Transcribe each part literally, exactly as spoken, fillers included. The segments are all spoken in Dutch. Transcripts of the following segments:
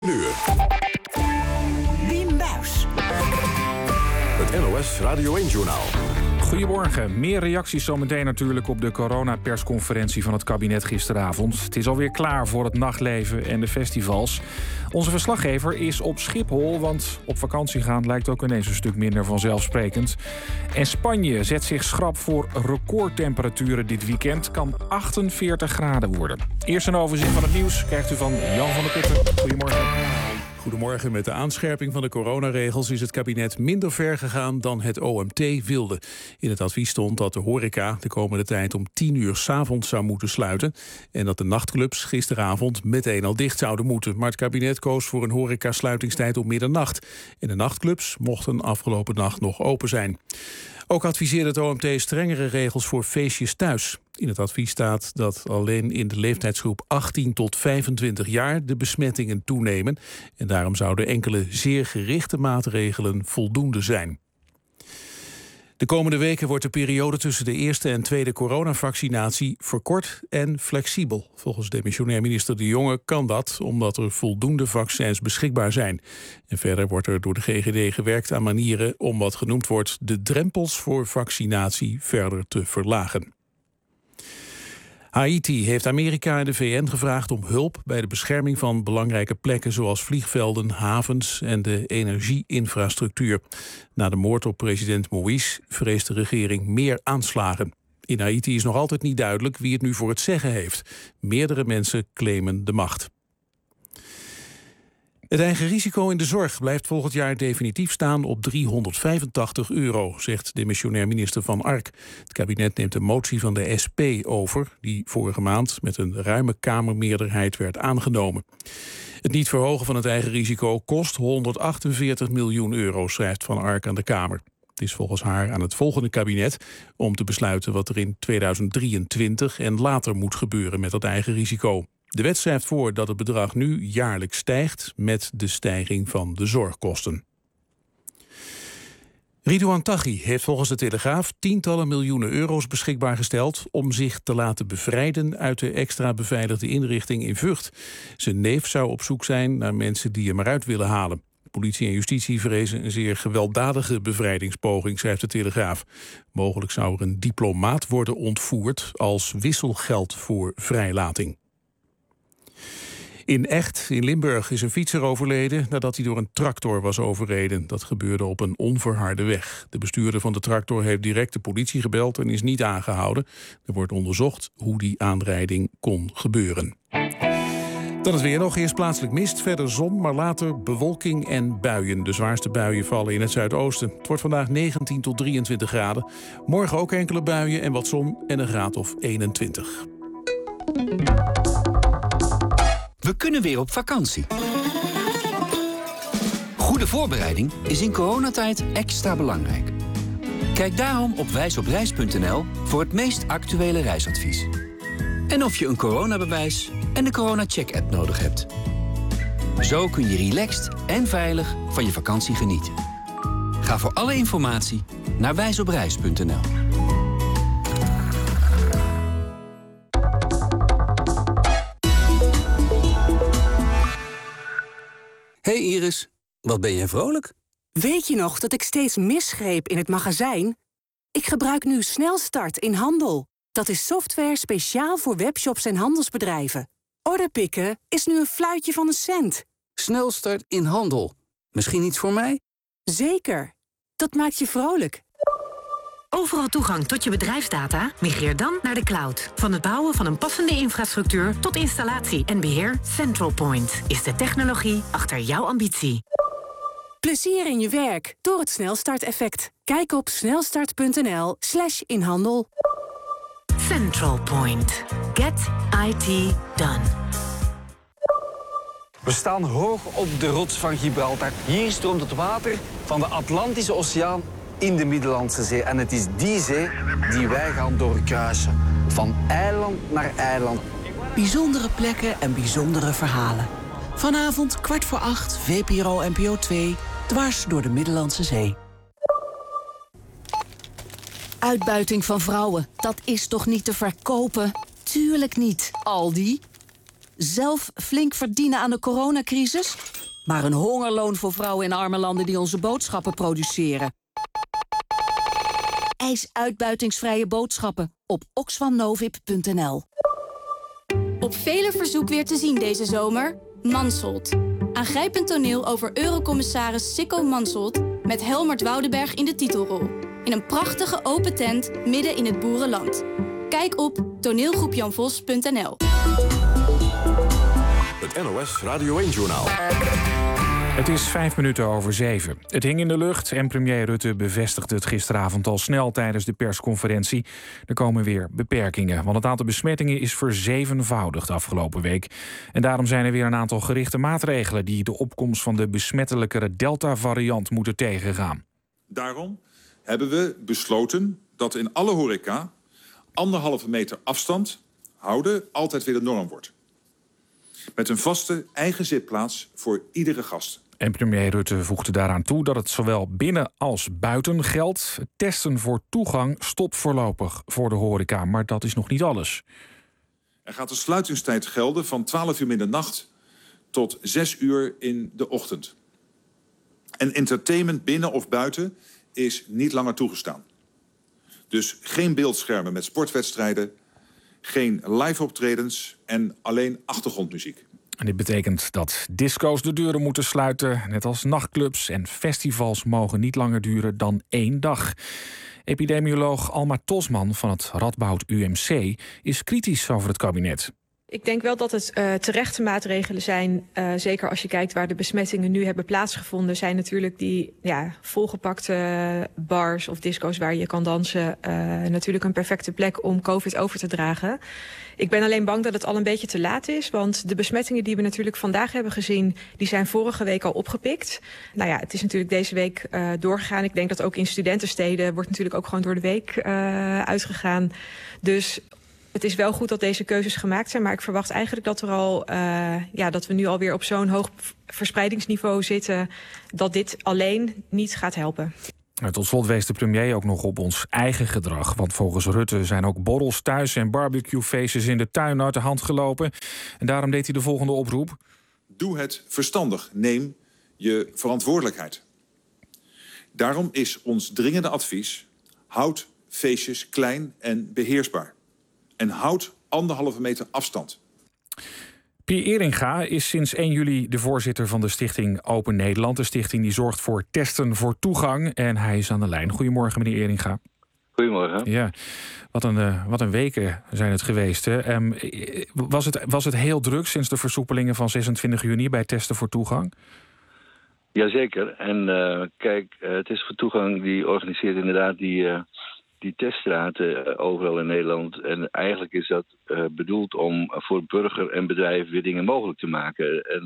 Uur. Wim Buijs. Het N O S Radio één-journaal. Goedemorgen. Meer reacties zometeen natuurlijk op de coronapersconferentie van het kabinet gisteravond. Het is alweer klaar voor het nachtleven en de festivals. Onze verslaggever is op Schiphol, want op vakantie gaan lijkt ook ineens een stuk minder vanzelfsprekend. En Spanje zet zich schrap voor recordtemperaturen dit weekend. Kan achtenveertig graden worden. Eerst een overzicht van het nieuws krijgt u van Jan van der Putten. Goedemorgen. Goedemorgen. Met de aanscherping van de coronaregels is het kabinet minder ver gegaan dan het O M T wilde. In het advies stond dat de horeca de komende tijd om tien uur 's avonds zou moeten sluiten en dat de nachtclubs gisteravond meteen al dicht zouden moeten. Maar het kabinet koos voor een horecasluitingstijd om middernacht. En de nachtclubs mochten afgelopen nacht nog open zijn. Ook adviseerde het O M T strengere regels voor feestjes thuis. In het advies staat dat alleen in de leeftijdsgroep achttien tot vijfentwintig jaar de besmettingen toenemen. En daarom zouden enkele zeer gerichte maatregelen voldoende zijn. De komende weken wordt de periode tussen de eerste en tweede coronavaccinatie verkort en flexibel. Volgens demissionair minister De Jonge kan dat omdat er voldoende vaccins beschikbaar zijn. En verder wordt er door de G G D gewerkt aan manieren om wat genoemd wordt de drempels voor vaccinatie verder te verlagen. Haiti heeft Amerika en de V N gevraagd om hulp bij de bescherming van belangrijke plekken zoals vliegvelden, havens en de energieinfrastructuur. Na de moord op president Moïse vreest de regering meer aanslagen. In Haiti is nog altijd niet duidelijk wie het nu voor het zeggen heeft. Meerdere mensen claimen de macht. Het eigen risico in de zorg blijft volgend jaar definitief staan op driehonderdvijfentachtig euro, zegt demissionair minister Van Ark. Het kabinet neemt een motie van de S P over, die vorige maand met een ruime kamermeerderheid werd aangenomen. Het niet verhogen van het eigen risico kost honderdachtenveertig miljoen euro, schrijft Van Ark aan de Kamer. Het is volgens haar aan het volgende kabinet om te besluiten wat er in tweeduizend drieëntwintig en later moet gebeuren met dat eigen risico. De wet schrijft voor dat het bedrag nu jaarlijks stijgt met de stijging van de zorgkosten. Ridouan Taghi heeft volgens de Telegraaf tientallen miljoenen euro's beschikbaar gesteld om zich te laten bevrijden uit de extra beveiligde inrichting in Vught. Zijn neef zou op zoek zijn naar mensen die hem eruit willen halen. Politie en justitie vrezen een zeer gewelddadige bevrijdingspoging, schrijft de Telegraaf. Mogelijk zou er een diplomaat worden ontvoerd als wisselgeld voor vrijlating. In Echt, in Limburg, is een fietser overleden nadat hij door een tractor was overreden. Dat gebeurde op een onverharde weg. De bestuurder van de tractor heeft direct de politie gebeld en is niet aangehouden. Er wordt onderzocht hoe die aanrijding kon gebeuren. Dan het weer nog. Eerst plaatselijk mist, verder zon, maar later bewolking en buien. De zwaarste buien vallen in het zuidoosten. Het wordt vandaag negentien tot drieëntwintig graden. Morgen ook enkele buien en wat zon en een graad of eenentwintig. We kunnen weer op vakantie. Goede voorbereiding is in coronatijd extra belangrijk. Kijk daarom op wijsopreis punt n l voor het meest actuele reisadvies. En of je een coronabewijs en de corona-check-app nodig hebt. Zo kun je relaxed en veilig van je vakantie genieten. Ga voor alle informatie naar wijsopreis punt n l. Hey Iris, wat ben jij vrolijk? Weet je nog dat ik steeds misgreep in het magazijn? Ik gebruik nu Snelstart in Handel. Dat is software speciaal voor webshops en handelsbedrijven. Orderpikken is nu een fluitje van een cent. Snelstart in Handel. Misschien iets voor mij? Zeker. Dat maakt je vrolijk. Overal toegang tot je bedrijfsdata? Migreer dan naar de cloud. Van het bouwen van een passende infrastructuur tot installatie en beheer, CentralPoint is de technologie achter jouw ambitie. Plezier in je werk door het Snelstart-effect. Kijk op snelstart punt n l slash inhandel. CentralPoint. Get I T done. We staan hoog op de rots van Gibraltar. Hier stroomt het water van de Atlantische Oceaan in de Middellandse Zee. En het is die zee die wij gaan doorkruisen. Van eiland naar eiland. Bijzondere plekken en bijzondere verhalen. Vanavond kwart voor acht, V P R O N P O twee, dwars door de Middellandse Zee. Uitbuiting van vrouwen, dat is toch niet te verkopen? Tuurlijk niet, Aldi. Zelf flink verdienen aan de coronacrisis? Maar een hongerloon voor vrouwen in arme landen die onze boodschappen produceren. Eis uitbuitingsvrije boodschappen op oxfamnovip punt n l. Op vele verzoek weer te zien deze zomer. Mansholt. Aangrijpend toneel over eurocommissaris Sicko Mansholt met Helmert Woudenberg in de titelrol. In een prachtige open tent midden in het boerenland. Kijk op toneelgroep jan vos punt n l. Het N O S Radio één-journaal. Het is vijf minuten over zeven. Het hing in de lucht en premier Rutte bevestigde het gisteravond al snel tijdens de persconferentie. Er komen weer beperkingen, want het aantal besmettingen is verzevenvoudigd afgelopen week. En daarom zijn er weer een aantal gerichte maatregelen die de opkomst van de besmettelijkere Delta-variant moeten tegengaan. Daarom hebben we besloten dat in alle horeca anderhalve meter afstand houden altijd weer de norm wordt. Met een vaste eigen zitplaats voor iedere gast. En premier Rutte voegde daaraan toe dat het zowel binnen als buiten geldt. Testen voor toegang stopt voorlopig voor de horeca, maar dat is nog niet alles. Er gaat een sluitingstijd gelden van twaalf uur middernacht tot zes uur in de ochtend. En entertainment binnen of buiten is niet langer toegestaan. Dus geen beeldschermen met sportwedstrijden, geen live optredens en alleen achtergrondmuziek. En dit betekent dat disco's de deuren moeten sluiten. Net als nachtclubs en festivals mogen niet langer duren dan één dag. Epidemioloog Alma Tosman van het Radboud U M C is kritisch over het kabinet. Ik denk wel dat het uh, terechte maatregelen zijn. Uh, zeker als je kijkt waar de besmettingen nu hebben plaatsgevonden. Zijn natuurlijk die ja, volgepakte bars of disco's waar je kan dansen. Uh, natuurlijk een perfecte plek om COVID over te dragen. Ik ben alleen bang dat het al een beetje te laat is. Want de besmettingen die we natuurlijk vandaag hebben gezien, die zijn vorige week al opgepikt. Nou ja, het is natuurlijk deze week uh, doorgegaan. Ik denk dat ook in studentensteden wordt natuurlijk ook gewoon door de week uh, uitgegaan. Dus het is wel goed dat deze keuzes gemaakt zijn, maar ik verwacht eigenlijk dat er al, uh, ja, dat we nu alweer op zo'n hoog verspreidingsniveau zitten dat dit alleen niet gaat helpen. Tot slot wees de premier ook nog op ons eigen gedrag. Want volgens Rutte zijn ook borrels thuis en barbecuefeestjes in de tuin uit de hand gelopen. En daarom deed hij de volgende oproep. Doe het verstandig. Neem je verantwoordelijkheid. Daarom is ons dringende advies: houd feestjes klein en beheersbaar. En houd anderhalve meter afstand. Pier Eringa is sinds één juli de voorzitter van de stichting Open Nederland. De stichting die zorgt voor testen voor toegang. En hij is aan de lijn. Goedemorgen, meneer Eringa. Goedemorgen. Ja, wat een, uh, wat een weken zijn het geweest. Hè? Um, was, het, was het heel druk sinds de versoepelingen van zesentwintig juni bij testen voor toegang? Jazeker. En uh, kijk, uh, het is voor toegang die organiseert inderdaad die... Uh, die teststraten overal in Nederland. En eigenlijk is dat uh, bedoeld om voor burger en bedrijf weer dingen mogelijk te maken. En,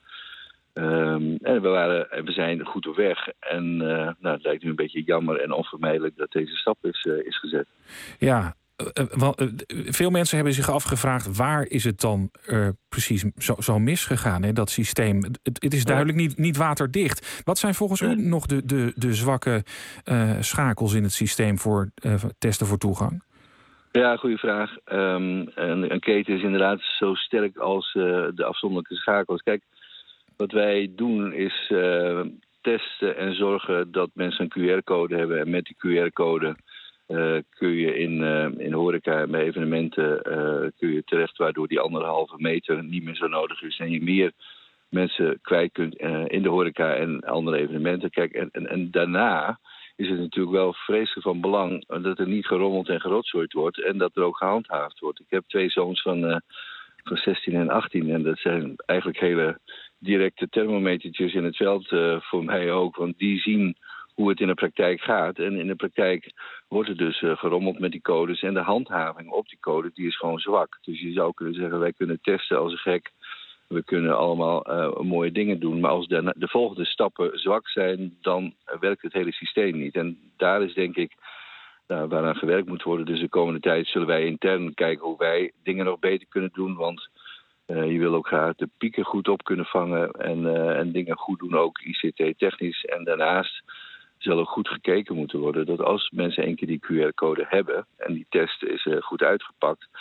uh, um, en we, waren, we zijn goed op weg. En uh, nou, het lijkt nu een beetje jammer en onvermijdelijk dat deze stap is, uh, is gezet. Ja, uh, wel, uh, veel mensen hebben zich afgevraagd, waar is het dan uh, precies zo, zo misgegaan, hè, dat systeem? Het, het is duidelijk niet, niet waterdicht. Wat zijn volgens u nog de, de, de zwakke uh, schakels in het systeem voor uh, testen voor toegang? Ja, goede vraag. Um, een, een keten is inderdaad zo sterk als uh, de afzonderlijke schakels. Kijk, wat wij doen is uh, testen en zorgen dat mensen een Q R-code hebben. En met die Q R-code Uh, kun je in, uh, in horeca en bij evenementen uh, kun je terecht, waardoor die anderhalve meter niet meer zo nodig is. En je meer mensen kwijt kunt uh, in de horeca en andere evenementen. Kijk, en, en, en daarna is het natuurlijk wel vreselijk van belang dat er niet gerommeld en gerotzooid wordt en dat er ook gehandhaafd wordt. Ik heb twee zoons van, uh, van zestien en achttien en dat zijn eigenlijk hele directe thermometertjes in het veld uh, voor mij ook, want die zien hoe het in de praktijk gaat. En in de praktijk wordt er dus uh, gerommeld met die codes. En de handhaving op die code, die is gewoon zwak. Dus je zou kunnen zeggen, wij kunnen testen als een gek. We kunnen allemaal uh, mooie dingen doen. Maar als de, de volgende stappen zwak zijn, dan werkt het hele systeem niet. En daar is denk ik nou, waaraan gewerkt moet worden. Dus de komende tijd zullen wij intern kijken hoe wij dingen nog beter kunnen doen. Want uh, je wil ook graag de pieken goed op kunnen vangen. En, uh, en dingen goed doen, ook I C T-technisch. En daarnaast zal ook goed gekeken moeten worden dat als mensen één keer die Q R-code hebben en die test is uh, goed uitgepakt,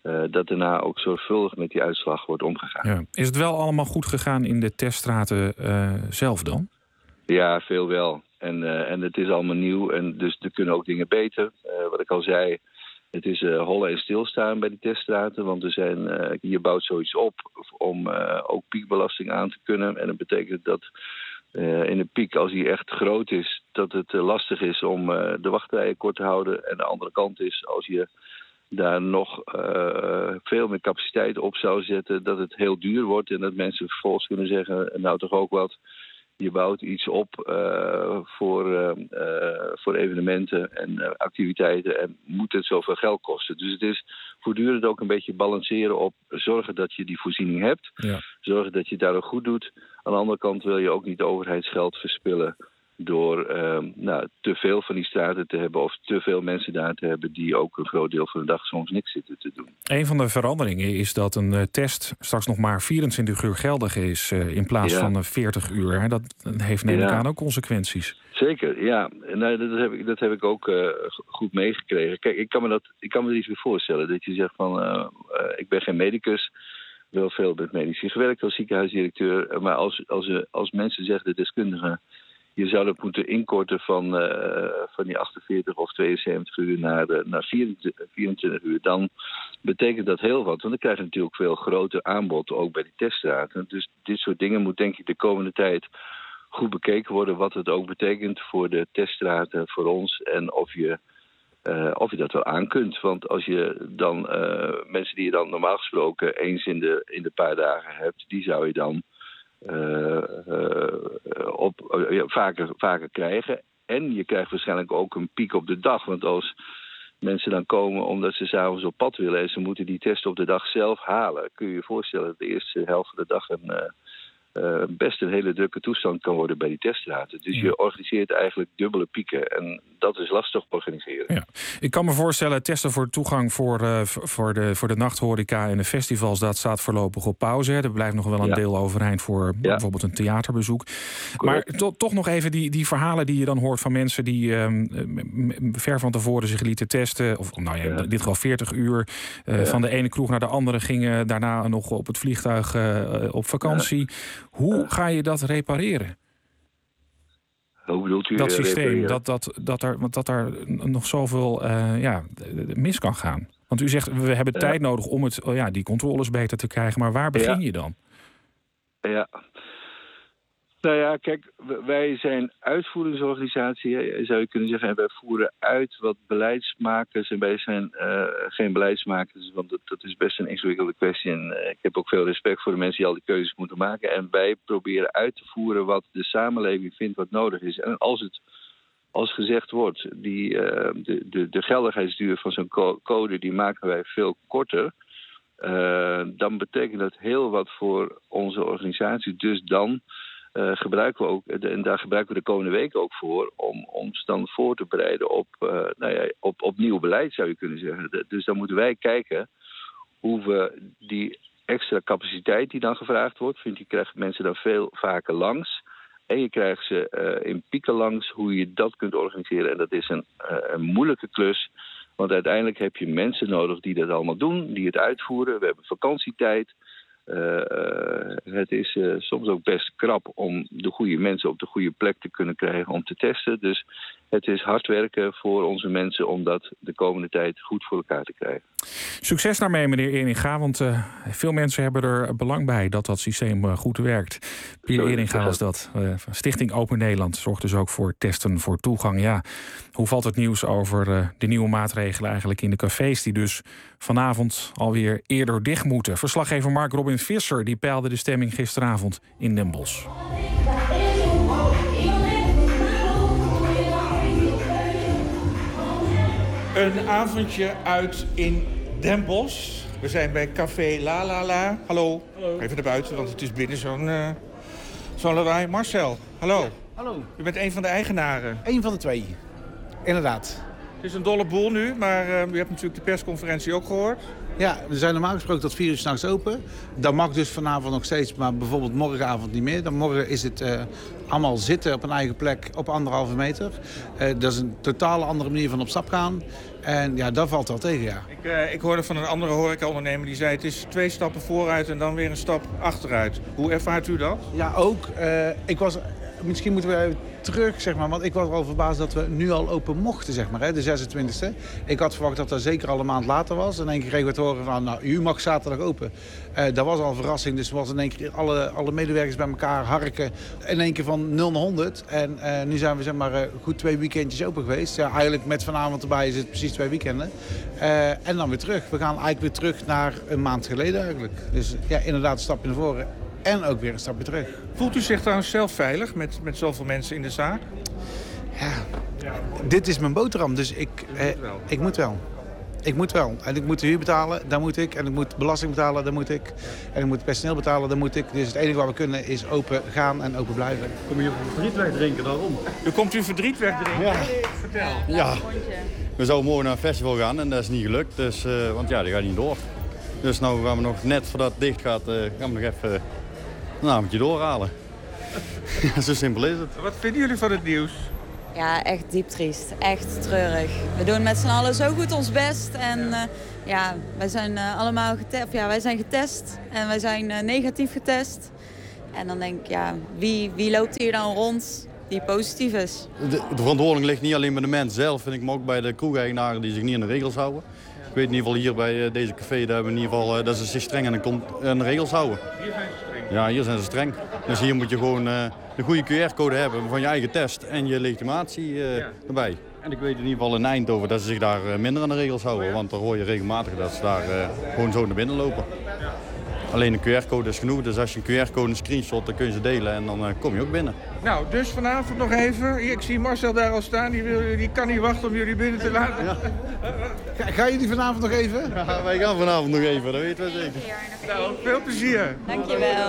uh, dat daarna ook zorgvuldig met die uitslag wordt omgegaan. Ja. Is het wel allemaal goed gegaan in de teststraten uh, zelf dan? Ja, veel wel. En, uh, en het is allemaal nieuw en dus er kunnen ook dingen beter. Uh, wat ik al zei, het is uh, hollen en stilstaan bij die teststraten. Want er zijn, uh, je bouwt zoiets op om uh, ook piekbelasting aan te kunnen. En dat betekent dat uh, in een piek, als die echt groot is, dat het uh, lastig is om uh, de wachtrijen kort te houden. En de andere kant is, als je daar nog uh, veel meer capaciteit op zou zetten, dat het heel duur wordt. En dat mensen vervolgens kunnen zeggen, nou toch ook wat. Je bouwt iets op uh, voor, uh, uh, voor evenementen en uh, activiteiten en moet het zoveel geld kosten. Dus het is voortdurend ook een beetje balanceren op zorgen dat je die voorziening hebt. Ja. Zorgen dat je het daar ook goed doet. Aan de andere kant wil je ook niet overheidsgeld verspillen door uh, nou, te veel van die straten te hebben of te veel mensen daar te hebben die ook een groot deel van de dag soms niks zitten te doen. Een van de veranderingen is dat een uh, test straks nog maar vierentwintig uur geldig is uh, in plaats ja. van uh, veertig uur. Hè? Dat heeft neem ik ja. aan ook consequenties. Zeker, ja. Nou, dat, heb ik, dat heb ik ook uh, goed meegekregen. Kijk, ik kan me dat, ik kan me er iets meer voorstellen. Dat je zegt van, uh, uh, ik ben geen medicus, wel veel met medici gewerkt als ziekenhuisdirecteur. Maar als, als, uh, als mensen zeggen, de deskundigen, je zou dat moeten inkorten van, uh, van die achtenveertig of tweeënzeventig uur naar, uh, naar vierentwintig uur. Dan betekent dat heel wat. Want dan krijg je natuurlijk veel groter aanbod ook bij die teststraten. Dus dit soort dingen moet denk ik de komende tijd goed bekeken worden. Wat het ook betekent voor de teststraten, voor ons. En of je, uh, of je dat wel aan kunt. Want als je dan uh, mensen die je dan normaal gesproken eens in de, in de paar dagen hebt, die zou je dan Uh, uh, op, uh, vaker, vaker krijgen. En je krijgt waarschijnlijk ook een piek op de dag. Want als mensen dan komen omdat ze 's avonds op pad willen en ze moeten die test op de dag zelf halen, kun je je voorstellen dat de eerste helft van de dag een, uh, uh, best een hele drukke toestand kan worden bij die teststraten. Dus je organiseert eigenlijk dubbele pieken. En dat is lastig organiseren. Ja. Ik kan me voorstellen, testen voor toegang voor, uh, voor, de, voor de nachthoreca en de festivals, dat staat voorlopig op pauze. Er blijft nog wel een ja. deel overeind voor ja. bijvoorbeeld een theaterbezoek. Correct. Maar to, toch nog even die, die verhalen die je dan hoort van mensen die um, ver van tevoren zich lieten testen. Of nou ja, ja. in dit geval veertig uur. Uh, ja. Van de ene kroeg naar de andere gingen, daarna nog op het vliegtuig uh, op vakantie. Ja. Hoe ja. ga je dat repareren? Hoe bedoelt u? Dat systeem, dat, dat, dat, er, dat er nog zoveel uh, ja, mis kan gaan. Want u zegt, we hebben ja. tijd nodig om het, oh ja, die controles beter te krijgen. Maar waar begin ja. je dan? Ja. Nou ja, kijk, wij zijn uitvoeringsorganisatie, zou je kunnen zeggen. En wij voeren uit wat beleidsmakers. En wij zijn uh, geen beleidsmakers, want dat, dat is best een ingewikkelde kwestie. En uh, ik heb ook veel respect voor de mensen die al die keuzes moeten maken. En wij proberen uit te voeren wat de samenleving vindt wat nodig is. En als het, als gezegd wordt, die, uh, de, de, de geldigheidsduur van zo'n code, die maken wij veel korter. Uh, dan betekent dat heel wat voor onze organisatie. Dus dan Uh, gebruiken we ook, en daar gebruiken we de komende week ook voor, om ons dan voor te bereiden op, uh, nou ja, op, op nieuw beleid, zou je kunnen zeggen. De, dus dan moeten wij kijken hoe we die extra capaciteit die dan gevraagd wordt, vind je krijgt mensen dan veel vaker langs. En je krijgt ze uh, in pieken langs, hoe je dat kunt organiseren. En dat is een, uh, een moeilijke klus, want uiteindelijk heb je mensen nodig die dat allemaal doen, die het uitvoeren. We hebben vakantietijd. Uh, uh, het is uh, soms ook best krap om de goede mensen op de goede plek te kunnen krijgen om te testen. Dus het is hard werken voor onze mensen om dat de komende tijd goed voor elkaar te krijgen. Succes daarmee, meneer Eringa, want uh, veel mensen hebben er belang bij dat dat systeem uh, goed werkt. Pierre Eringa was dat. Uh, Stichting Open Nederland zorgt dus ook voor testen voor toegang. Ja, hoe valt het nieuws over uh, de nieuwe maatregelen eigenlijk in de cafés die dus vanavond alweer eerder dicht moeten? Verslaggever Mark Robin Visser die peilde de stemming gisteravond in Den Bosch. Een avondje uit in Den Bosch. We zijn bij Café La La La. Hallo. Hallo. Even naar buiten, want het is binnen zo'n uh, zo'n lawaai. Marcel, hallo. Ja, hallo. U bent een van de eigenaren. Eén van de twee, inderdaad. Het is een dolle boel nu, maar uh, u hebt natuurlijk de persconferentie ook gehoord. Ja, we zijn normaal gesproken tot vier uur 's nachts open. Dat mag dus vanavond nog steeds, maar bijvoorbeeld morgenavond niet meer. Dan morgen is het uh, allemaal zitten op een eigen plek op anderhalve meter. Uh, dat is een totale andere manier van op stap gaan. En ja, dat valt wel tegen, ja. Ik, uh, ik hoorde van een andere horecaondernemer die zei... het is twee stappen vooruit en dan weer een stap achteruit. Hoe ervaart u dat? Ja, ook. Uh, ik was... Misschien moeten we even terug, zeg maar. Want ik was al verbaasd dat we nu al open mochten, zeg maar, hè, de zesentwintigste. Ik had verwacht dat dat zeker al een maand later was. En in één keer kregen we te horen van, nou, u mag zaterdag open. Uh, dat was al een verrassing. Dus was in één keer alle, alle medewerkers bij elkaar harken. In één keer van nul naar honderd. En uh, nu zijn we, zeg maar, uh, goed twee weekendjes open geweest. Ja, eigenlijk met vanavond erbij is het precies twee weekenden. Uh, en dan weer terug. We gaan eigenlijk weer terug naar een maand geleden eigenlijk. Dus ja, inderdaad een stapje naar voren. En ook weer een stapje terug. Voelt u zich trouwens zelf veilig met, met zoveel mensen in de zaak? Ja, dit is mijn boterham, dus ik, eh, ik moet wel. Ik moet wel. En ik moet de huur betalen, daar moet ik. En ik moet belasting betalen, daar moet ik. En ik moet personeel betalen, daar moet ik. Dus het enige wat we kunnen is open gaan en open blijven. Kom je verdriet wegdrinken daarom? U komt u verdriet wegdrinken? Ja. Vertel. Ja. We zouden morgen naar een festival gaan en dat is niet gelukt. Dus, uh, want ja, dat gaat niet door. Dus nou gaan we nog net voordat het dicht gaat, uh, gaan we nog even... een avondje doorhalen. Zo simpel is het. Wat vinden jullie van het nieuws? Ja, echt diep triest. Echt treurig. We doen met z'n allen zo goed ons best. En uh, ja, wij zijn uh, allemaal getest. Ja, wij zijn getest. En wij zijn uh, negatief getest. En dan denk ik, ja, wie, wie loopt hier dan rond die positief is? De, de verantwoording ligt niet alleen bij de mens zelf, vind ik, maar ook bij de kroegeigenaren die zich niet aan de regels houden. Ik weet in ieder geval hier bij deze café dat, we in ieder geval, uh, dat ze zich streng aan de, aan de regels houden. Hier zijn ze streng? Ja, hier zijn ze streng. Dus hier moet je gewoon uh, de goede Q R-code hebben van je eigen test en je legitimatie uh, ja. erbij. En ik weet in ieder geval in Eindhoven dat ze zich daar uh, minder aan de regels houden. Oh ja? Want dan hoor je regelmatig dat ze daar uh, gewoon zo naar binnen lopen. Ja. Alleen een Q R-code is genoeg, dus als je een Q R-code een screenshot, dan kun je ze delen en dan uh, kom je ook binnen. Nou, dus vanavond nog even. Ik zie Marcel daar al staan, die, wil, die kan niet wachten om jullie binnen te laten. Ja. Ga, ga jullie vanavond nog even? Ja, wij gaan vanavond nog even, dat weten we zeker. Nou, veel plezier. Dankjewel.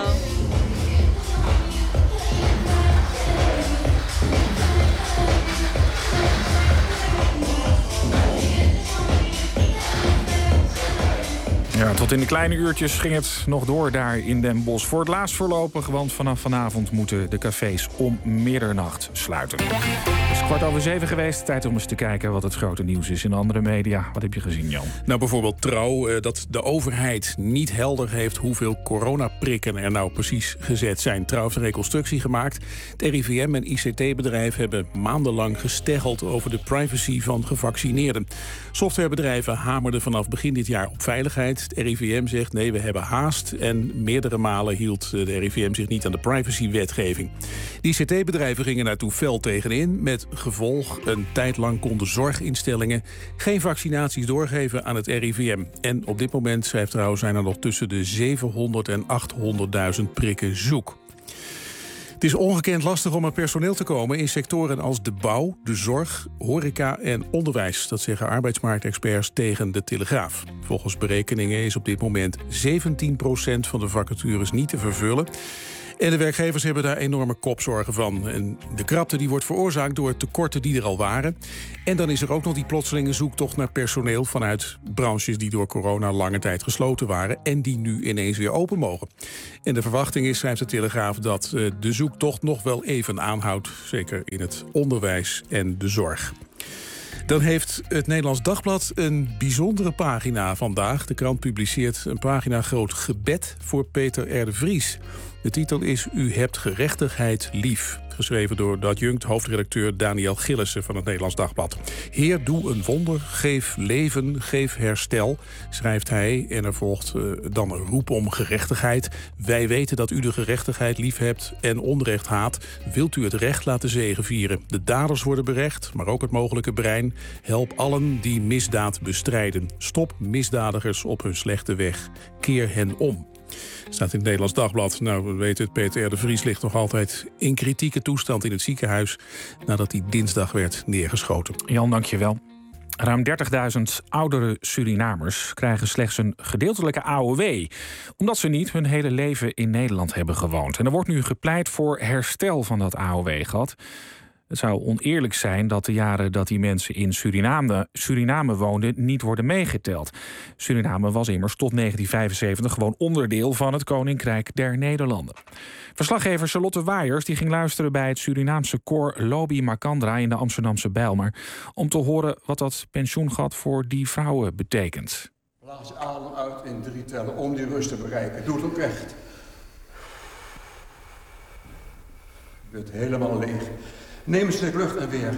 Ja, tot in de kleine uurtjes ging het nog door daar in Den Bosch. Voor het laatst voorlopig, want vanaf vanavond moeten de cafés om middernacht sluiten. Het is kwart over zeven geweest. Tijd om eens te kijken wat het grote nieuws is in andere media. Wat heb je gezien, Jan? Nou, bijvoorbeeld Trouw, dat de overheid niet helder heeft hoeveel coronaprikken er nou precies gezet zijn. Trouw heeft een reconstructie gemaakt. Het R I V M en I C T-bedrijf hebben maandenlang gesteggeld over de privacy van gevaccineerden. Softwarebedrijven hamerden vanaf begin dit jaar op veiligheid. Het R I V M zegt nee, we hebben haast. En meerdere malen hield de R I V M zich niet aan de privacywetgeving. De I C T-bedrijven gingen daartoe fel tegenin. Met gevolg, een tijd lang konden zorginstellingen geen vaccinaties doorgeven aan het R I V M. En op dit moment, schrijft Trouw, zijn er nog tussen de zevenhonderd en achthonderdduizend prikken zoek. Het is ongekend lastig om aan personeel te komen in sectoren als de bouw, de zorg, horeca en onderwijs. Dat zeggen arbeidsmarktexperts tegen de Telegraaf. Volgens berekeningen is op dit moment zeventien procent van de vacatures niet te vervullen. En de werkgevers hebben daar enorme kopzorgen van. En de krapte die wordt veroorzaakt door tekorten die er al waren. En dan is er ook nog die plotselinge zoektocht naar personeel vanuit branches die door corona lange tijd gesloten waren en die nu ineens weer open mogen. En de verwachting is, schrijft de Telegraaf, dat de zoektocht nog wel even aanhoudt. Zeker in het onderwijs en de zorg. Dan heeft het Nederlands Dagblad een bijzondere pagina vandaag. De krant publiceert een pagina groot gebed voor Peter R. de Vries. De titel is U hebt gerechtigheid lief. Geschreven door de adjunct hoofdredacteur Daniel Gillissen van het Nederlands Dagblad. Heer, doe een wonder, geef leven, geef herstel, schrijft hij. En er volgt uh, dan een roep om gerechtigheid. Wij weten dat u de gerechtigheid lief hebt en onrecht haat. Wilt u het recht laten zegevieren? De daders worden berecht, maar ook het mogelijke brein. Help allen die misdaad bestrijden. Stop misdadigers op hun slechte weg. Keer hen om. Staat in het Nederlands Dagblad. Nou, we weten het, Peter R. de Vries ligt nog altijd in kritieke toestand in het ziekenhuis nadat hij dinsdag werd neergeschoten. Jan, dank je wel. Ruim dertigduizend oudere Surinamers krijgen slechts een gedeeltelijke A O W, omdat ze niet hun hele leven in Nederland hebben gewoond. En er wordt nu gepleit voor herstel van dat A O W-gat. Het zou oneerlijk zijn dat de jaren dat die mensen in Suriname, Suriname woonden niet worden meegeteld. Suriname was immers tot negentien vijfenzeventig gewoon onderdeel van het Koninkrijk der Nederlanden. Verslaggever Charlotte Waaiers die ging luisteren bij het Surinaamse koor Lobi Makandra in de Amsterdamse Bijlmer om te horen wat dat pensioengat voor die vrouwen betekent. Blaas adem uit in drie tellen om die rust te bereiken. Doe het ook echt. Je bent helemaal leeg. Neem een stuk lucht en weer.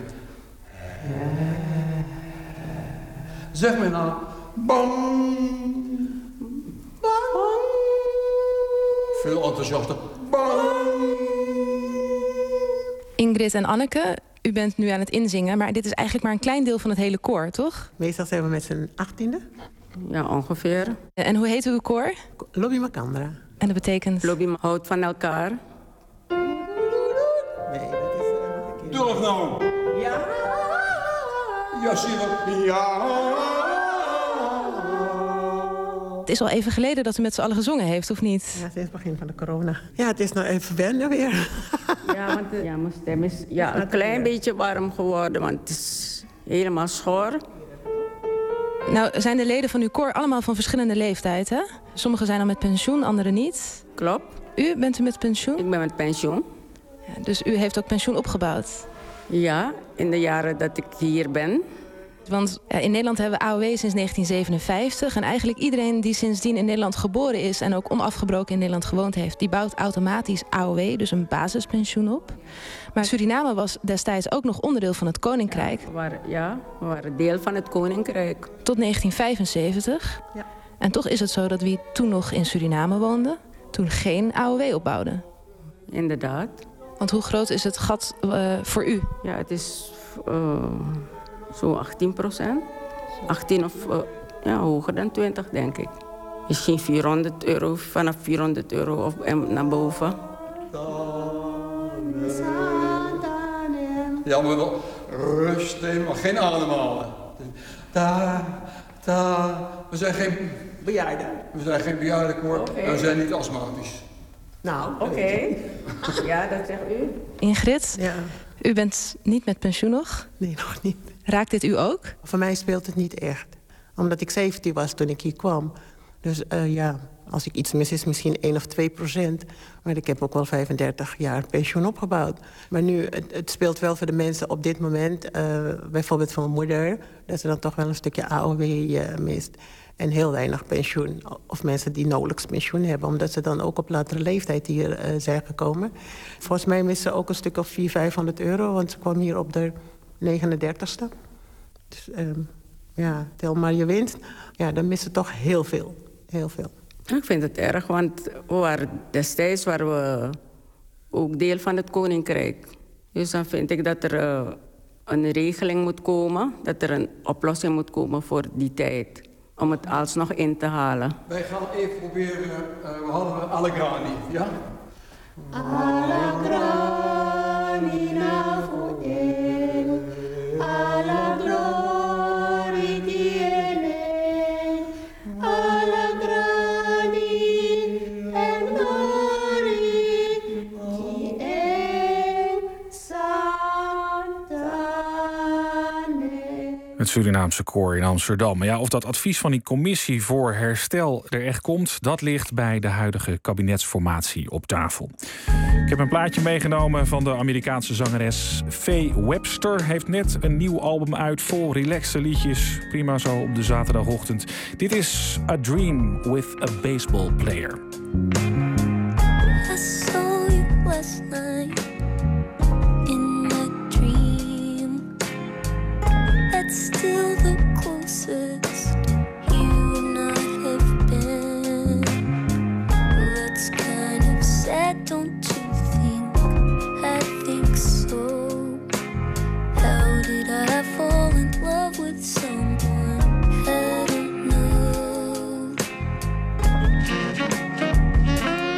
Zeg me nou. Bang. Bang. Veel enthousiaster. Bang. Ingrid en Anneke, u bent nu aan het inzingen, maar dit is eigenlijk maar een klein deel van het hele koor, toch? Meestal zijn we met z'n achttiende. Ja, ongeveer. En hoe heet uw koor? Lobi Makandra. En dat betekent? Lobi houdt van elkaar. Durf nou! Ja! Ja, zie je. Ja! Het is al even geleden dat u met z'n allen gezongen heeft, of niet? Ja, sinds het begin van de corona. Ja, het is nou even wennen weer. Ja, want de, ja, mijn stem is ja, een klein beetje warm geworden, want het is helemaal schor. Nou, zijn de leden van uw koor allemaal van verschillende leeftijd, hè? Sommigen zijn al met pensioen, anderen niet. Klopt. U, bent u met pensioen? Ik ben met pensioen. Ja, dus u heeft ook pensioen opgebouwd? Ja, in de jaren dat ik hier ben. Want ja, in Nederland hebben we A O W sinds negentien zevenenvijftig. En eigenlijk iedereen die sindsdien in Nederland geboren is en ook onafgebroken in Nederland gewoond heeft, die bouwt automatisch A O W, dus een basispensioen op. Maar Suriname was destijds ook nog onderdeel van het Koninkrijk. Ja, we waren, ja, we waren deel van het Koninkrijk. Tot negentien vijfenzeventig. Ja. En toch is het zo dat wie toen nog in Suriname woonde, toen geen A O W opbouwde. Inderdaad. Want hoe groot is het gat uh, voor u? Ja, het is uh, zo'n achttien procent. achttien of uh, ja, hoger dan twintig, denk ik. Misschien vierhonderd euro, vanaf vierhonderd euro of en naar boven. Ja, maar wel rustig, maar geen ademhalen. Daar, daar. We zijn geen bejaarden. We zijn geen bejaardenkoor. Okay. We zijn niet astmatisch. Nou, oké. Okay. Ja, dat zegt u. Ingrid, ja. U bent niet met pensioen nog? Nee, nog niet. Raakt dit u ook? Voor mij speelt het niet echt. Omdat ik zeventien was toen ik hier kwam. Dus uh, ja, als ik iets mis is misschien één of twee procent. Maar ik heb ook wel vijfendertig jaar pensioen opgebouwd. Maar nu, het, het speelt wel voor de mensen op dit moment. Uh, bijvoorbeeld voor mijn moeder. Dat ze dan toch wel een stukje A O W uh, mist. En heel weinig pensioen. Of mensen die nauwelijks pensioen hebben. Omdat ze dan ook op latere leeftijd hier uh, zijn gekomen. Volgens mij missen ze ook een stuk of vierhonderd, vijfhonderd euro. Want ze kwam hier op de negenendertigste. Dus um, ja, tel maar je winst. Ja, dan missen ze toch heel veel. Heel veel. Ik vind het erg, want we waren destijds waren we ook deel van het Koninkrijk. Dus dan vind ik dat er uh, een regeling moet komen. Dat er een oplossing moet komen voor die tijd. Om het alsnog in te halen. Wij gaan even proberen, uh, we hadden Allegrani, ja? Allegrani na voeten, alla gloria tiene, Allegrani en gloria tiene, Santane. Het Surinaamse koor in Amsterdam. Ja, of dat advies van die commissie voor herstel er echt komt, dat ligt bij de huidige kabinetsformatie op tafel. Ik heb een plaatje meegenomen van de Amerikaanse zangeres Faye Webster. Heeft net een nieuw album uit vol relaxte liedjes. Prima zo op de zaterdagochtend. Dit is A Dream with a Baseball Player. I saw you last night in a dream. That's still the closest you and I have been. That's kind of sad, don't you think? I think so. How did I fall in love with someone I don't know?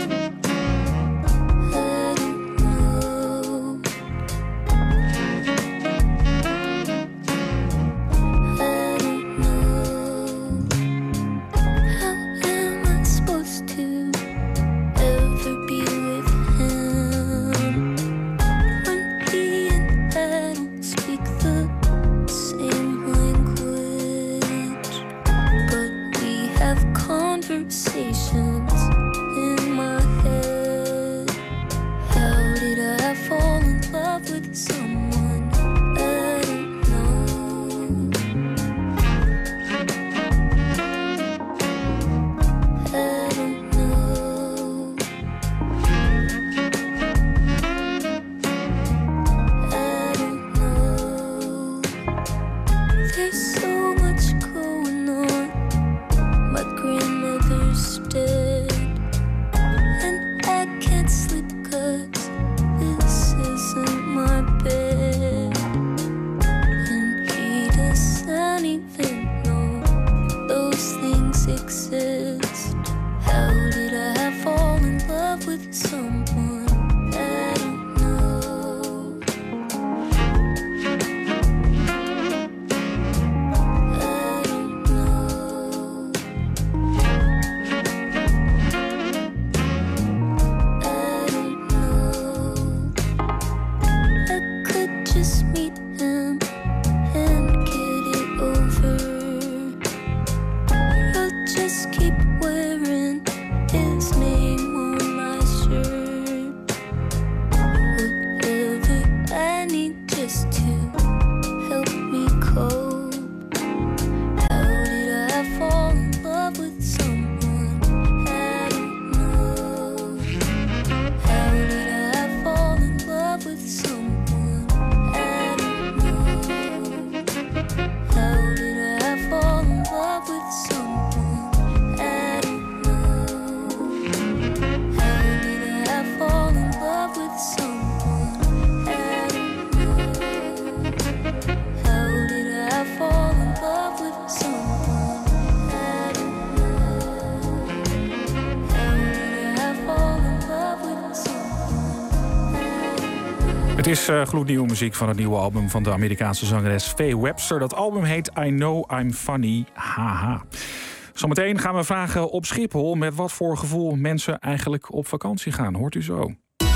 Het is uh, gloednieuwe muziek van het nieuwe album van de Amerikaanse zangeres Faye Webster. Dat album heet I Know I'm Funny, haha. Zometeen gaan we vragen op Schiphol met wat voor gevoel mensen eigenlijk op vakantie gaan. Hoort u zo.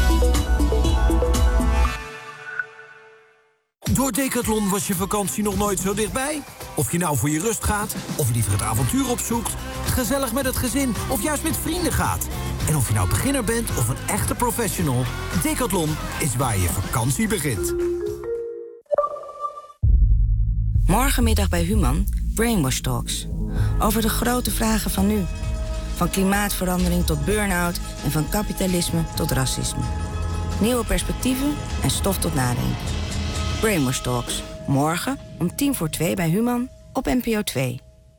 Door Decathlon was je vakantie nog nooit zo dichtbij. Of je nou voor je rust gaat, of liever het avontuur opzoekt, gezellig met het gezin of juist met vrienden gaat. En of je nou beginner bent of een echte professional, Decathlon is waar je vakantie begint. Morgenmiddag bij Human, Brainwash Talks. Over de grote vragen van nu. Van klimaatverandering tot burn-out en van kapitalisme tot racisme. Nieuwe perspectieven en stof tot nadenken. Brainwash Talks. Morgen om tien voor twee bij Human op N P O twee.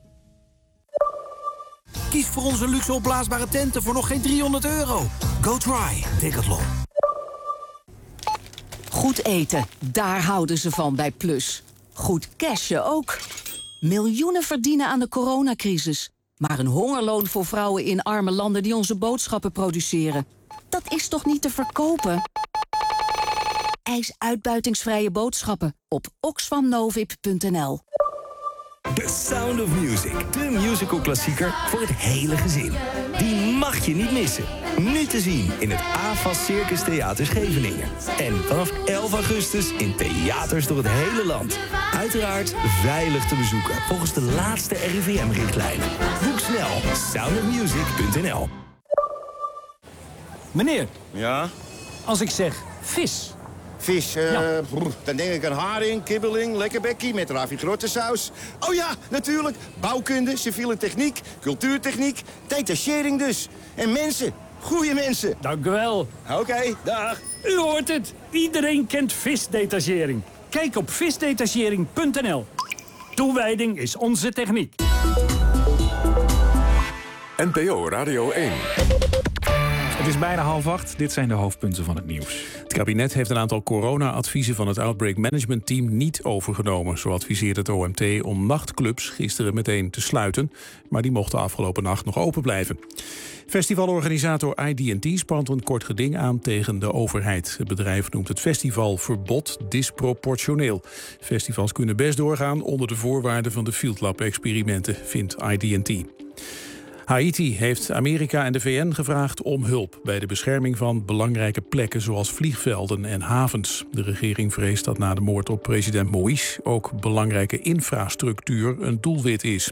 Kies voor onze luxe opblaasbare tenten voor nog geen driehonderd euro. Go try Decathlon. Goed eten, daar houden ze van bij Plus. Goed cashen ook. Miljoenen verdienen aan de coronacrisis. Maar een hongerloon voor vrouwen in arme landen die onze boodschappen produceren. Dat is toch niet te verkopen? Eis uitbuitingsvrije boodschappen op oxfamnovip punt n l. The Sound of Music, de musical klassieker voor het hele gezin. Die mag je niet missen. Nu te zien in het A F A S Circus Theater Scheveningen. En vanaf elf augustus in theaters door het hele land. Uiteraard veilig te bezoeken volgens de laatste R I V M-richtlijnen. Boek snel sound of music punt n l. Meneer. Ja? Als ik zeg vis... Vis, uh, ja. brr, dan denk ik aan haring, kibbeling, lekkerbekkie met ravigrottensaus. Oh ja, natuurlijk. Bouwkunde, civiele techniek, cultuurtechniek, detachering dus. En mensen, goede mensen. Dank u wel. Oké, okay, dag. U hoort het. Iedereen kent visdetachering. Kijk op visdetachering punt n l. Toewijding is onze techniek. N P O Radio één. Het is bijna half acht. Dit zijn de hoofdpunten van het nieuws. Het kabinet heeft een aantal corona-adviezen van het Outbreak Management Team niet overgenomen. Zo adviseert het O M T om nachtclubs gisteren meteen te sluiten. Maar die mochten afgelopen nacht nog open blijven. Festivalorganisator I D en T spant een kort geding aan tegen de overheid. Het bedrijf noemt het festivalverbod disproportioneel. Festivals kunnen best doorgaan onder de voorwaarden van de Field Lab-experimenten, vindt I D en T. Haiti heeft Amerika en de V N gevraagd om hulp bij de bescherming van belangrijke plekken zoals vliegvelden en havens. De regering vreest dat na de moord op president Moïse ook belangrijke infrastructuur een doelwit is.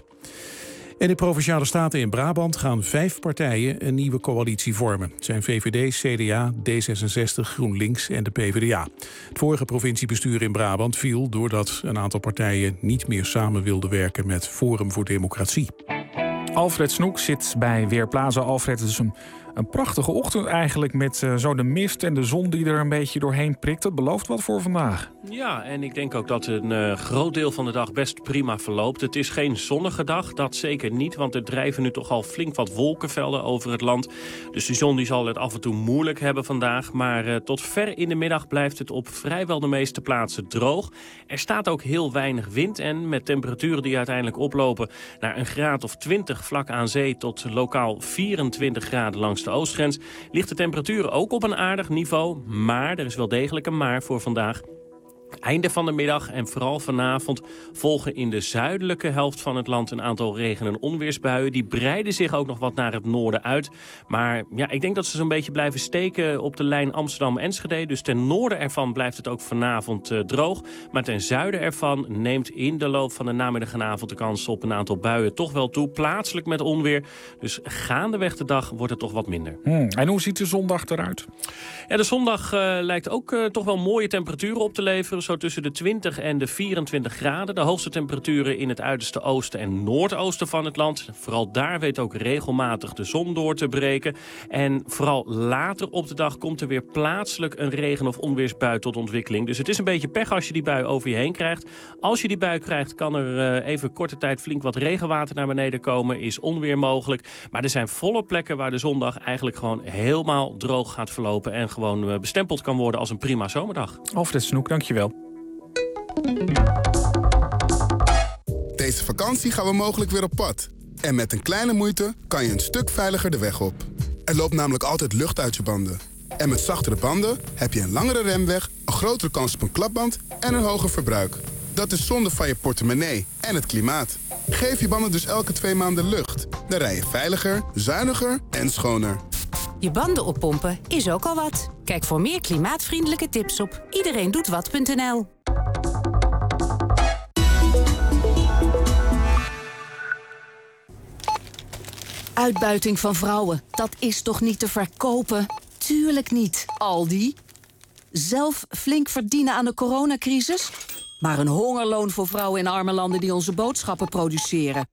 En in Provinciale Staten in Brabant gaan vijf partijen een nieuwe coalitie vormen. Het zijn V V D, C D A, D zesenzestig, GroenLinks en de P V D A. Het vorige provinciebestuur in Brabant viel doordat een aantal partijen niet meer samen wilden werken met Forum voor Democratie. Alfred Snoek zit bij Weerplaza. Alfred, het is een, een prachtige ochtend eigenlijk met uh, zo de mist en de zon die er een beetje doorheen prikt. Dat belooft wat voor vandaag. Ja, en ik denk ook dat een uh, groot deel van de dag best prima verloopt. Het is geen zonnige dag, dat zeker niet, want er drijven nu toch al flink wat wolkenvelden over het land. Dus de zon die zal het af en toe moeilijk hebben vandaag. Maar uh, tot ver in de middag blijft het op vrijwel de meeste plaatsen droog. Er staat ook heel weinig wind en met temperaturen die uiteindelijk oplopen naar een graad of twintig vlak aan zee tot lokaal vierentwintig graden langs de oostgrens, ligt de temperatuur ook op een aardig niveau. Maar er is wel degelijk een maar voor vandaag. Einde van de middag en vooral vanavond volgen in de zuidelijke helft van het land een aantal regen- en onweersbuien. Die breiden zich ook nog wat naar het noorden uit. Maar ja, ik denk dat ze zo'n beetje blijven steken op de lijn Amsterdam-Enschede. Dus ten noorden ervan blijft het ook vanavond uh, droog. Maar ten zuiden ervan neemt in de loop van de namiddag en avond de kans op een aantal buien toch wel toe. Plaatselijk met onweer. Dus gaandeweg de dag wordt het toch wat minder. Hmm. En hoe ziet de zondag eruit? Ja, de zondag uh, lijkt ook uh, toch wel mooie temperaturen op te leveren. Zo tussen de twintig en de vierentwintig graden. De hoogste temperaturen in het uiterste oosten en noordoosten van het land. Vooral daar weet ook regelmatig de zon door te breken. En vooral later op de dag komt er weer plaatselijk een regen- of onweersbui tot ontwikkeling. Dus het is een beetje pech als je die bui over je heen krijgt. Als je die bui krijgt, kan er uh, even korte tijd flink wat regenwater naar beneden komen. Is onweer mogelijk. Maar er zijn volle plekken waar de zondag eigenlijk gewoon helemaal droog gaat verlopen. En gewoon uh, bestempeld kan worden als een prima zomerdag. Alfred Snoek, dankjewel. Deze vakantie gaan we mogelijk weer op pad. En met een kleine moeite kan je een stuk veiliger de weg op. Er loopt namelijk altijd lucht uit je banden. En met zachtere banden heb je een langere remweg, een grotere kans op een klapband en een hoger verbruik. Dat is zonde van je portemonnee en het klimaat. Geef je banden dus elke twee maanden lucht. Dan rij je veiliger, zuiniger en schoner. Je banden oppompen is ook al wat. Kijk voor meer klimaatvriendelijke tips op iedereendoetwat punt n l. Uitbuiting van vrouwen, dat is toch niet te verkopen? Tuurlijk niet, Aldi. Zelf flink verdienen aan de coronacrisis? Maar een hongerloon voor vrouwen in arme landen die onze boodschappen produceren.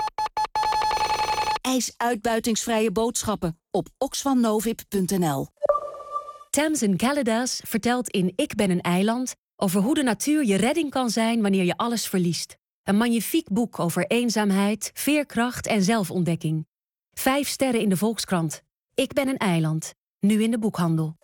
Eis uitbuitingsvrije boodschappen op oxfamnovip punt n l. Tamsin Caladas vertelt in Ik ben een eiland over hoe de natuur je redding kan zijn wanneer je alles verliest. Een magnifiek boek over eenzaamheid, veerkracht en zelfontdekking. Vijf sterren in de Volkskrant. Ik ben een eiland. Nu in de boekhandel.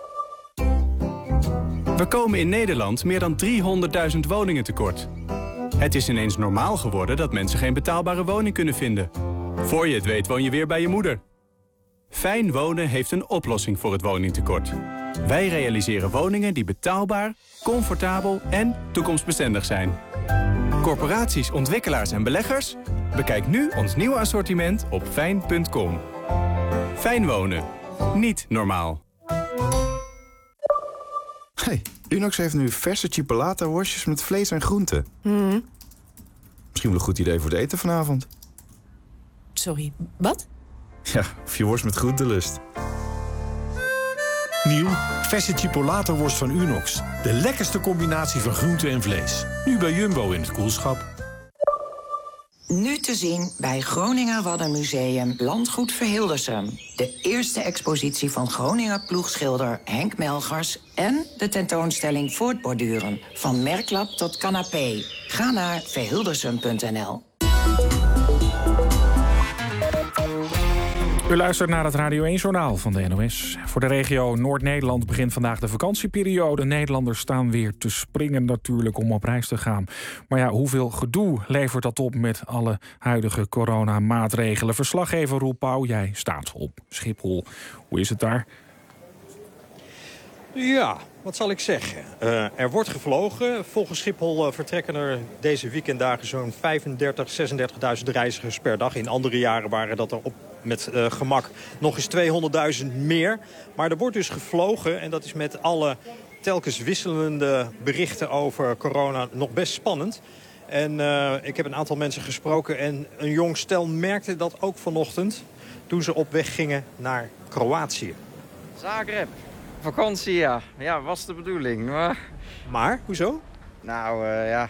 We komen in Nederland meer dan driehonderdduizend woningen tekort. Het is ineens normaal geworden dat mensen geen betaalbare woning kunnen vinden. Voor je het weet woon je weer bij je moeder. Fijn Wonen heeft een oplossing voor het woningtekort. Wij realiseren woningen die betaalbaar, comfortabel en toekomstbestendig zijn. Corporaties, ontwikkelaars en beleggers? Bekijk nu ons nieuwe assortiment op fijn punt com. Fijn Wonen. Niet normaal. Hey, Unox heeft nu verse chipolata worstjes met vlees en groenten. Hmm. Misschien wel een goed idee voor het eten vanavond. Sorry, wat? Ja, of je worst met groenten lust. Nieuw, verse chipolata worst van Unox. De lekkerste combinatie van groente en vlees. Nu bij Jumbo in het koelschap. Nu te zien bij Groninger Waddenmuseum Landgoed Verhildersum. De eerste expositie van Groninger ploegschilder Henk Melgers... en de tentoonstelling Voortborduren. Van merklap tot canapé. Ga naar verhildersum punt n l. U luistert naar het Radio één-journaal van de N O S. Voor de regio Noord-Nederland begint vandaag de vakantieperiode. Nederlanders staan weer te springen natuurlijk om op reis te gaan. Maar ja, hoeveel gedoe levert dat op met alle huidige coronamaatregelen? Verslaggever Roel Pauw, jij staat op Schiphol. Hoe is het daar? Ja, wat zal ik zeggen? Uh, er wordt gevlogen. Volgens Schiphol uh, vertrekken er deze weekenddagen zo'n vijfendertig, zesendertigduizend reizigers per dag. In andere jaren waren dat er op met uh, gemak nog eens tweehonderdduizend meer. Maar er wordt dus gevlogen en dat is met alle telkens wisselende berichten over corona nog best spannend. En uh, ik heb een aantal mensen gesproken en een jong stel merkte dat ook vanochtend toen ze op weg gingen naar Kroatië. Zagreb. Vakantie, ja. Ja, was de bedoeling. Maar, maar hoezo? Nou, uh, ja.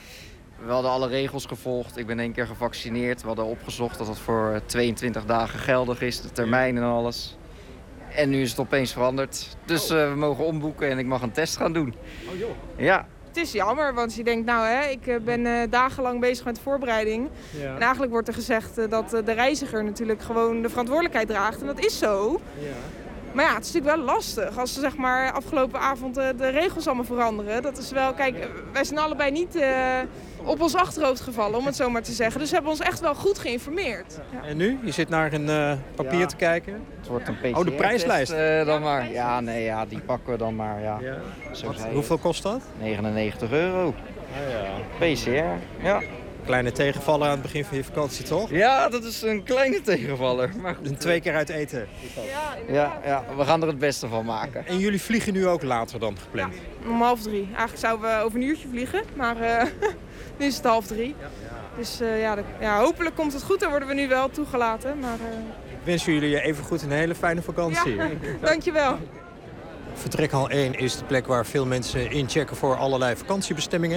We hadden alle regels gevolgd. Ik ben één keer gevaccineerd. We hadden opgezocht dat het voor tweeëntwintig dagen geldig is. De termijn en alles. En nu is het opeens veranderd. Dus uh, we mogen omboeken en ik mag een test gaan doen. Oh joh. Ja. Het is jammer, want je denkt, nou hè, ik ben uh, dagenlang bezig met de voorbereiding. Ja. En eigenlijk wordt er gezegd uh, dat uh, de reiziger natuurlijk gewoon de verantwoordelijkheid draagt. En dat is zo. Ja. Maar ja, het is natuurlijk wel lastig als ze zeg maar afgelopen avond uh, de regels allemaal veranderen. Dat is wel, kijk, wij zijn allebei niet uh, op ons achterhoofd gevallen, om het zo maar te zeggen. Dus we hebben ons echt wel goed geïnformeerd. Ja. En nu? Je zit naar een uh, papier ja. te kijken. Het wordt een P C R-test. Oh, de prijslijst. Uh, dan maar. Ja, nee, ja, die pakken we dan maar. Ja. Ja. Wat, hoeveel kost dat? negenennegentig euro. Oh, ja. P C R, ja. Kleine tegenvaller aan het begin van je vakantie, toch? Ja, dat is een kleine tegenvaller. Maar goed. En twee keer uit eten. Ja, ja, ja, we gaan er het beste van maken. En jullie vliegen nu ook later dan gepland? Ja, om half drie. Eigenlijk zouden we over een uurtje vliegen, maar uh, nu is het half drie. Ja, ja. Dus uh, ja, de, ja, hopelijk komt het goed en worden we nu wel toegelaten. Maar, uh... Ik wens jullie even goed een hele fijne vakantie. Ja, dankjewel. Vertrekhal één is de plek waar veel mensen inchecken voor allerlei vakantiebestemmingen.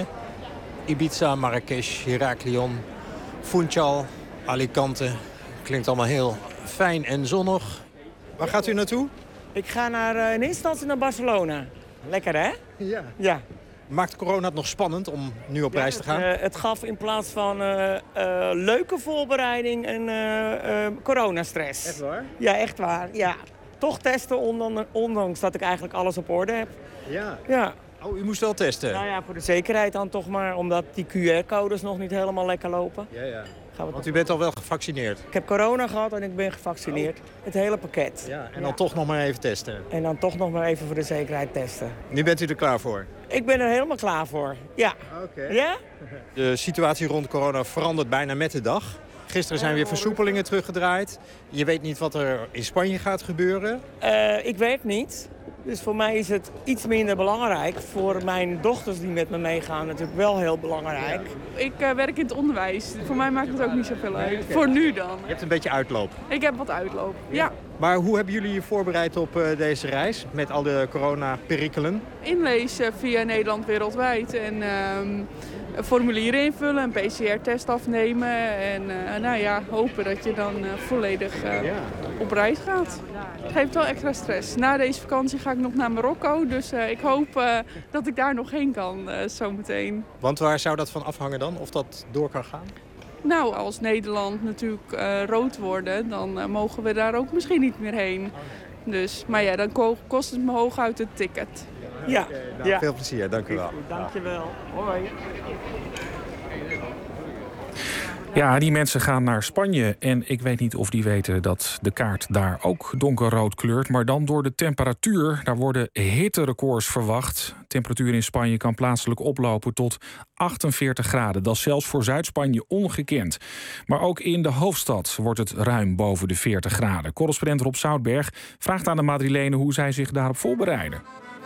Ibiza, Marrakesh, Heraklion, Funchal, Alicante. Klinkt allemaal heel fijn en zonnig. Waar gaat u naartoe? Ik ga naar, uh, in eerste instantie naar Barcelona. Lekker, hè? Ja. Ja. Maakt corona het nog spannend om nu op ja, reis te gaan? Het, uh, het gaf in plaats van uh, uh, leuke voorbereiding een uh, uh, coronastress. Echt waar? Ja, echt waar. Ja. Toch testen, ondanks dat ik eigenlijk alles op orde heb. Ja. Ja. Oh, u moest wel testen? Nou ja, voor de zekerheid dan toch maar, omdat die Q R-codes nog niet helemaal lekker lopen. Ja, ja. Gaan we Want u bent al wel gevaccineerd? Ik heb corona gehad en ik ben gevaccineerd. Het hele pakket. Ja, en dan ja. toch nog maar even testen? En dan toch nog maar even voor de zekerheid testen. Nu bent u er klaar voor? Ik ben er helemaal klaar voor, ja. Oké. Okay. Ja? De situatie rond corona verandert bijna met de dag. Gisteren zijn weer versoepelingen teruggedraaid. Je weet niet wat er in Spanje gaat gebeuren? Uh, ik werk niet. Dus voor mij is het iets minder belangrijk. Voor mijn dochters die met me meegaan natuurlijk wel heel belangrijk. Ik uh, werk in het onderwijs. Voor mij maakt het ook niet zoveel uit. Okay. Voor nu dan. Je hebt een beetje uitloop. Ik heb wat uitloop, ja. ja. Maar hoe hebben jullie je voorbereid op uh, deze reis met al de corona-perikelen? Inlezen via Nederland wereldwijd en uh, formulieren invullen, een P C R-test afnemen en uh, nou ja, hopen dat je dan uh, volledig uh, ja. op reis gaat. Het geeft wel extra stress. Na deze vakantie ga ik nog naar Marokko, dus uh, ik hoop uh, dat ik daar nog heen kan uh, zometeen. Want waar zou dat van afhangen dan, of dat door kan gaan? Nou, als Nederland natuurlijk uh, rood worden, dan uh, mogen we daar ook misschien niet meer heen. Dus, maar ja, dan ko- kost het me hooguit het ticket. Ja. Okay, nou, ja. Veel plezier, dank u wel. Dank je wel. Hoi. Ja, die mensen gaan naar Spanje. En ik weet niet of die weten dat de kaart daar ook donkerrood kleurt. Maar dan door de temperatuur. Daar worden hitterecords verwacht. De temperatuur in Spanje kan plaatselijk oplopen tot achtenveertig graden. Dat is zelfs voor Zuid-Spanje ongekend. Maar ook in de hoofdstad wordt het ruim boven de veertig graden. Correspondent Rob Zoutberg vraagt aan de Madrilenen hoe zij zich daarop voorbereiden.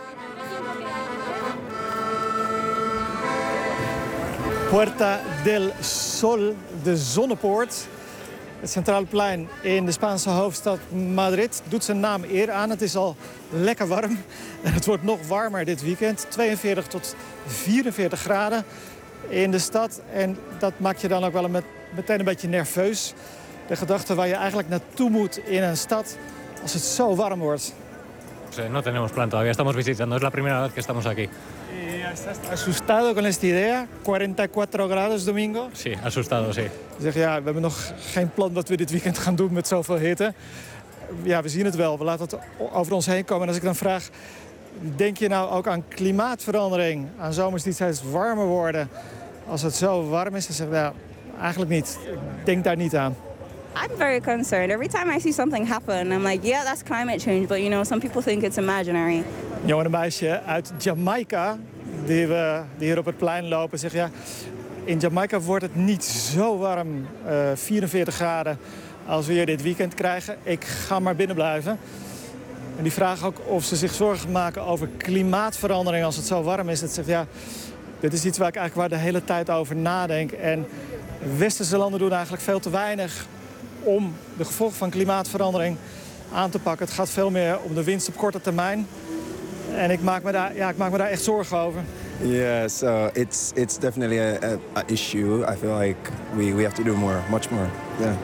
Puerta del Sol, de Zonnepoort. Het centrale plein in de Spaanse hoofdstad Madrid doet zijn naam eer aan. Het is al lekker warm en het wordt nog warmer dit weekend. tweeënveertig tot vierenveertig graden in de stad. En dat maakt je dan ook wel met, meteen een beetje nerveus. De gedachte waar je eigenlijk naartoe moet in een stad als het zo warm wordt. No tenemos plan todavía, estamos visitando, es la primera vez que estamos aquí. ¿Estás asustado con esta idea? cuarenta y cuatro grados domingo? Sí, asustado, sí. Je zegt, ja, we hebben nog geen plan wat we dit weekend gaan doen met zoveel hitte. Ja, we zien het wel. We laten het over ons heen komen. En als ik dan vraag, denk je nou ook aan klimaatverandering? Aan zomers die steeds warmer worden? Als het zo warm is, dan zeg ik, ja, eigenlijk niet. Ik denk daar niet aan. I'm very concerned. Every time I see something happen, I'm like, yeah, that's climate change. But, you know, some people think it's imaginary. Jongen, een meisje uit Jamaica, die, we, die hier op het plein lopen, zegt, ja, in Jamaica wordt het niet zo warm, uh, vierenveertig graden, als we hier dit weekend krijgen. Ik ga maar binnen blijven. En die vragen ook of ze zich zorgen maken over klimaatverandering als het zo warm is. Dat zegt, ja, dit is iets waar ik eigenlijk waar de hele tijd over nadenk. En westerse landen doen eigenlijk veel te weinig om de gevolgen van klimaatverandering aan te pakken. Het gaat veel meer om de winst op korte termijn. En ik maak me daar, ja, ik maak me daar echt zorgen over. Yeah, so it's it's definitely a, a issue. I feel like we, we have to do more, much more. Yeah.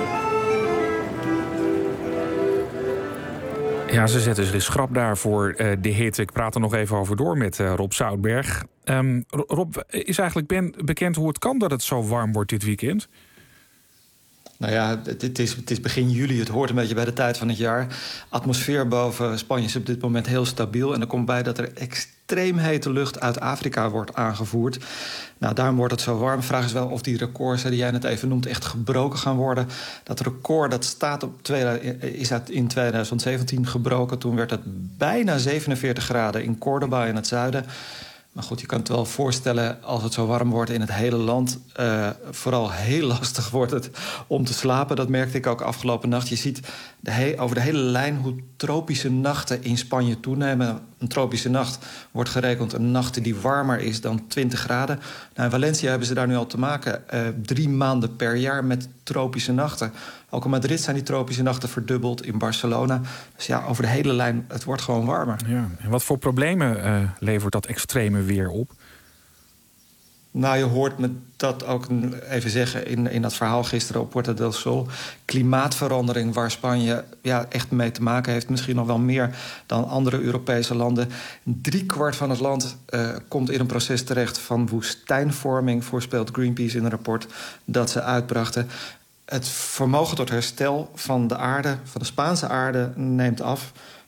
Ja, ze zetten zich schrap daar voor uh, de hitte. Ik praat er nog even over door met uh, Rob Zoutberg. Um, Rob, is eigenlijk ben, bekend hoe het kan dat het zo warm wordt dit weekend? Nou ja, het is, het is begin juli, het hoort een beetje bij de tijd van het jaar. Atmosfeer boven Spanje is op dit moment heel stabiel. En er komt bij dat er extreem hete lucht uit Afrika wordt aangevoerd. Nou, daarom wordt het zo warm. De vraag is wel of die records die jij net even noemt echt gebroken gaan worden. Dat record dat staat op twee, is in twintig zeventien gebroken. Toen werd het bijna zevenenveertig graden in Córdoba in het zuiden. Maar goed, je kan het wel voorstellen als het zo warm wordt in het hele land. Uh, vooral heel lastig wordt het om te slapen. Dat merkte ik ook afgelopen nacht. Je ziet de he- over de hele lijn hoe tropische nachten in Spanje toenemen. Een tropische nacht wordt gerekend een nacht die warmer is dan twintig graden. Nou, in Valencia hebben ze daar nu al te maken. Uh, drie maanden per jaar met tropische nachten. Ook in Madrid zijn die tropische nachten verdubbeld, in Barcelona. Dus ja, over de hele lijn, het wordt gewoon warmer. Ja. En wat voor problemen uh, levert dat extreme weer op? Nou, je hoort me dat ook even zeggen in, in dat verhaal gisteren op Puerta del Sol. Klimaatverandering waar Spanje ja, echt mee te maken heeft. Misschien nog wel meer dan andere Europese landen. Driekwart van het land uh, komt in een proces terecht van woestijnvorming, voorspelt Greenpeace in een rapport dat ze uitbrachten. Het vermogen tot herstel van de aarde, van de Spaanse aarde, neemt af.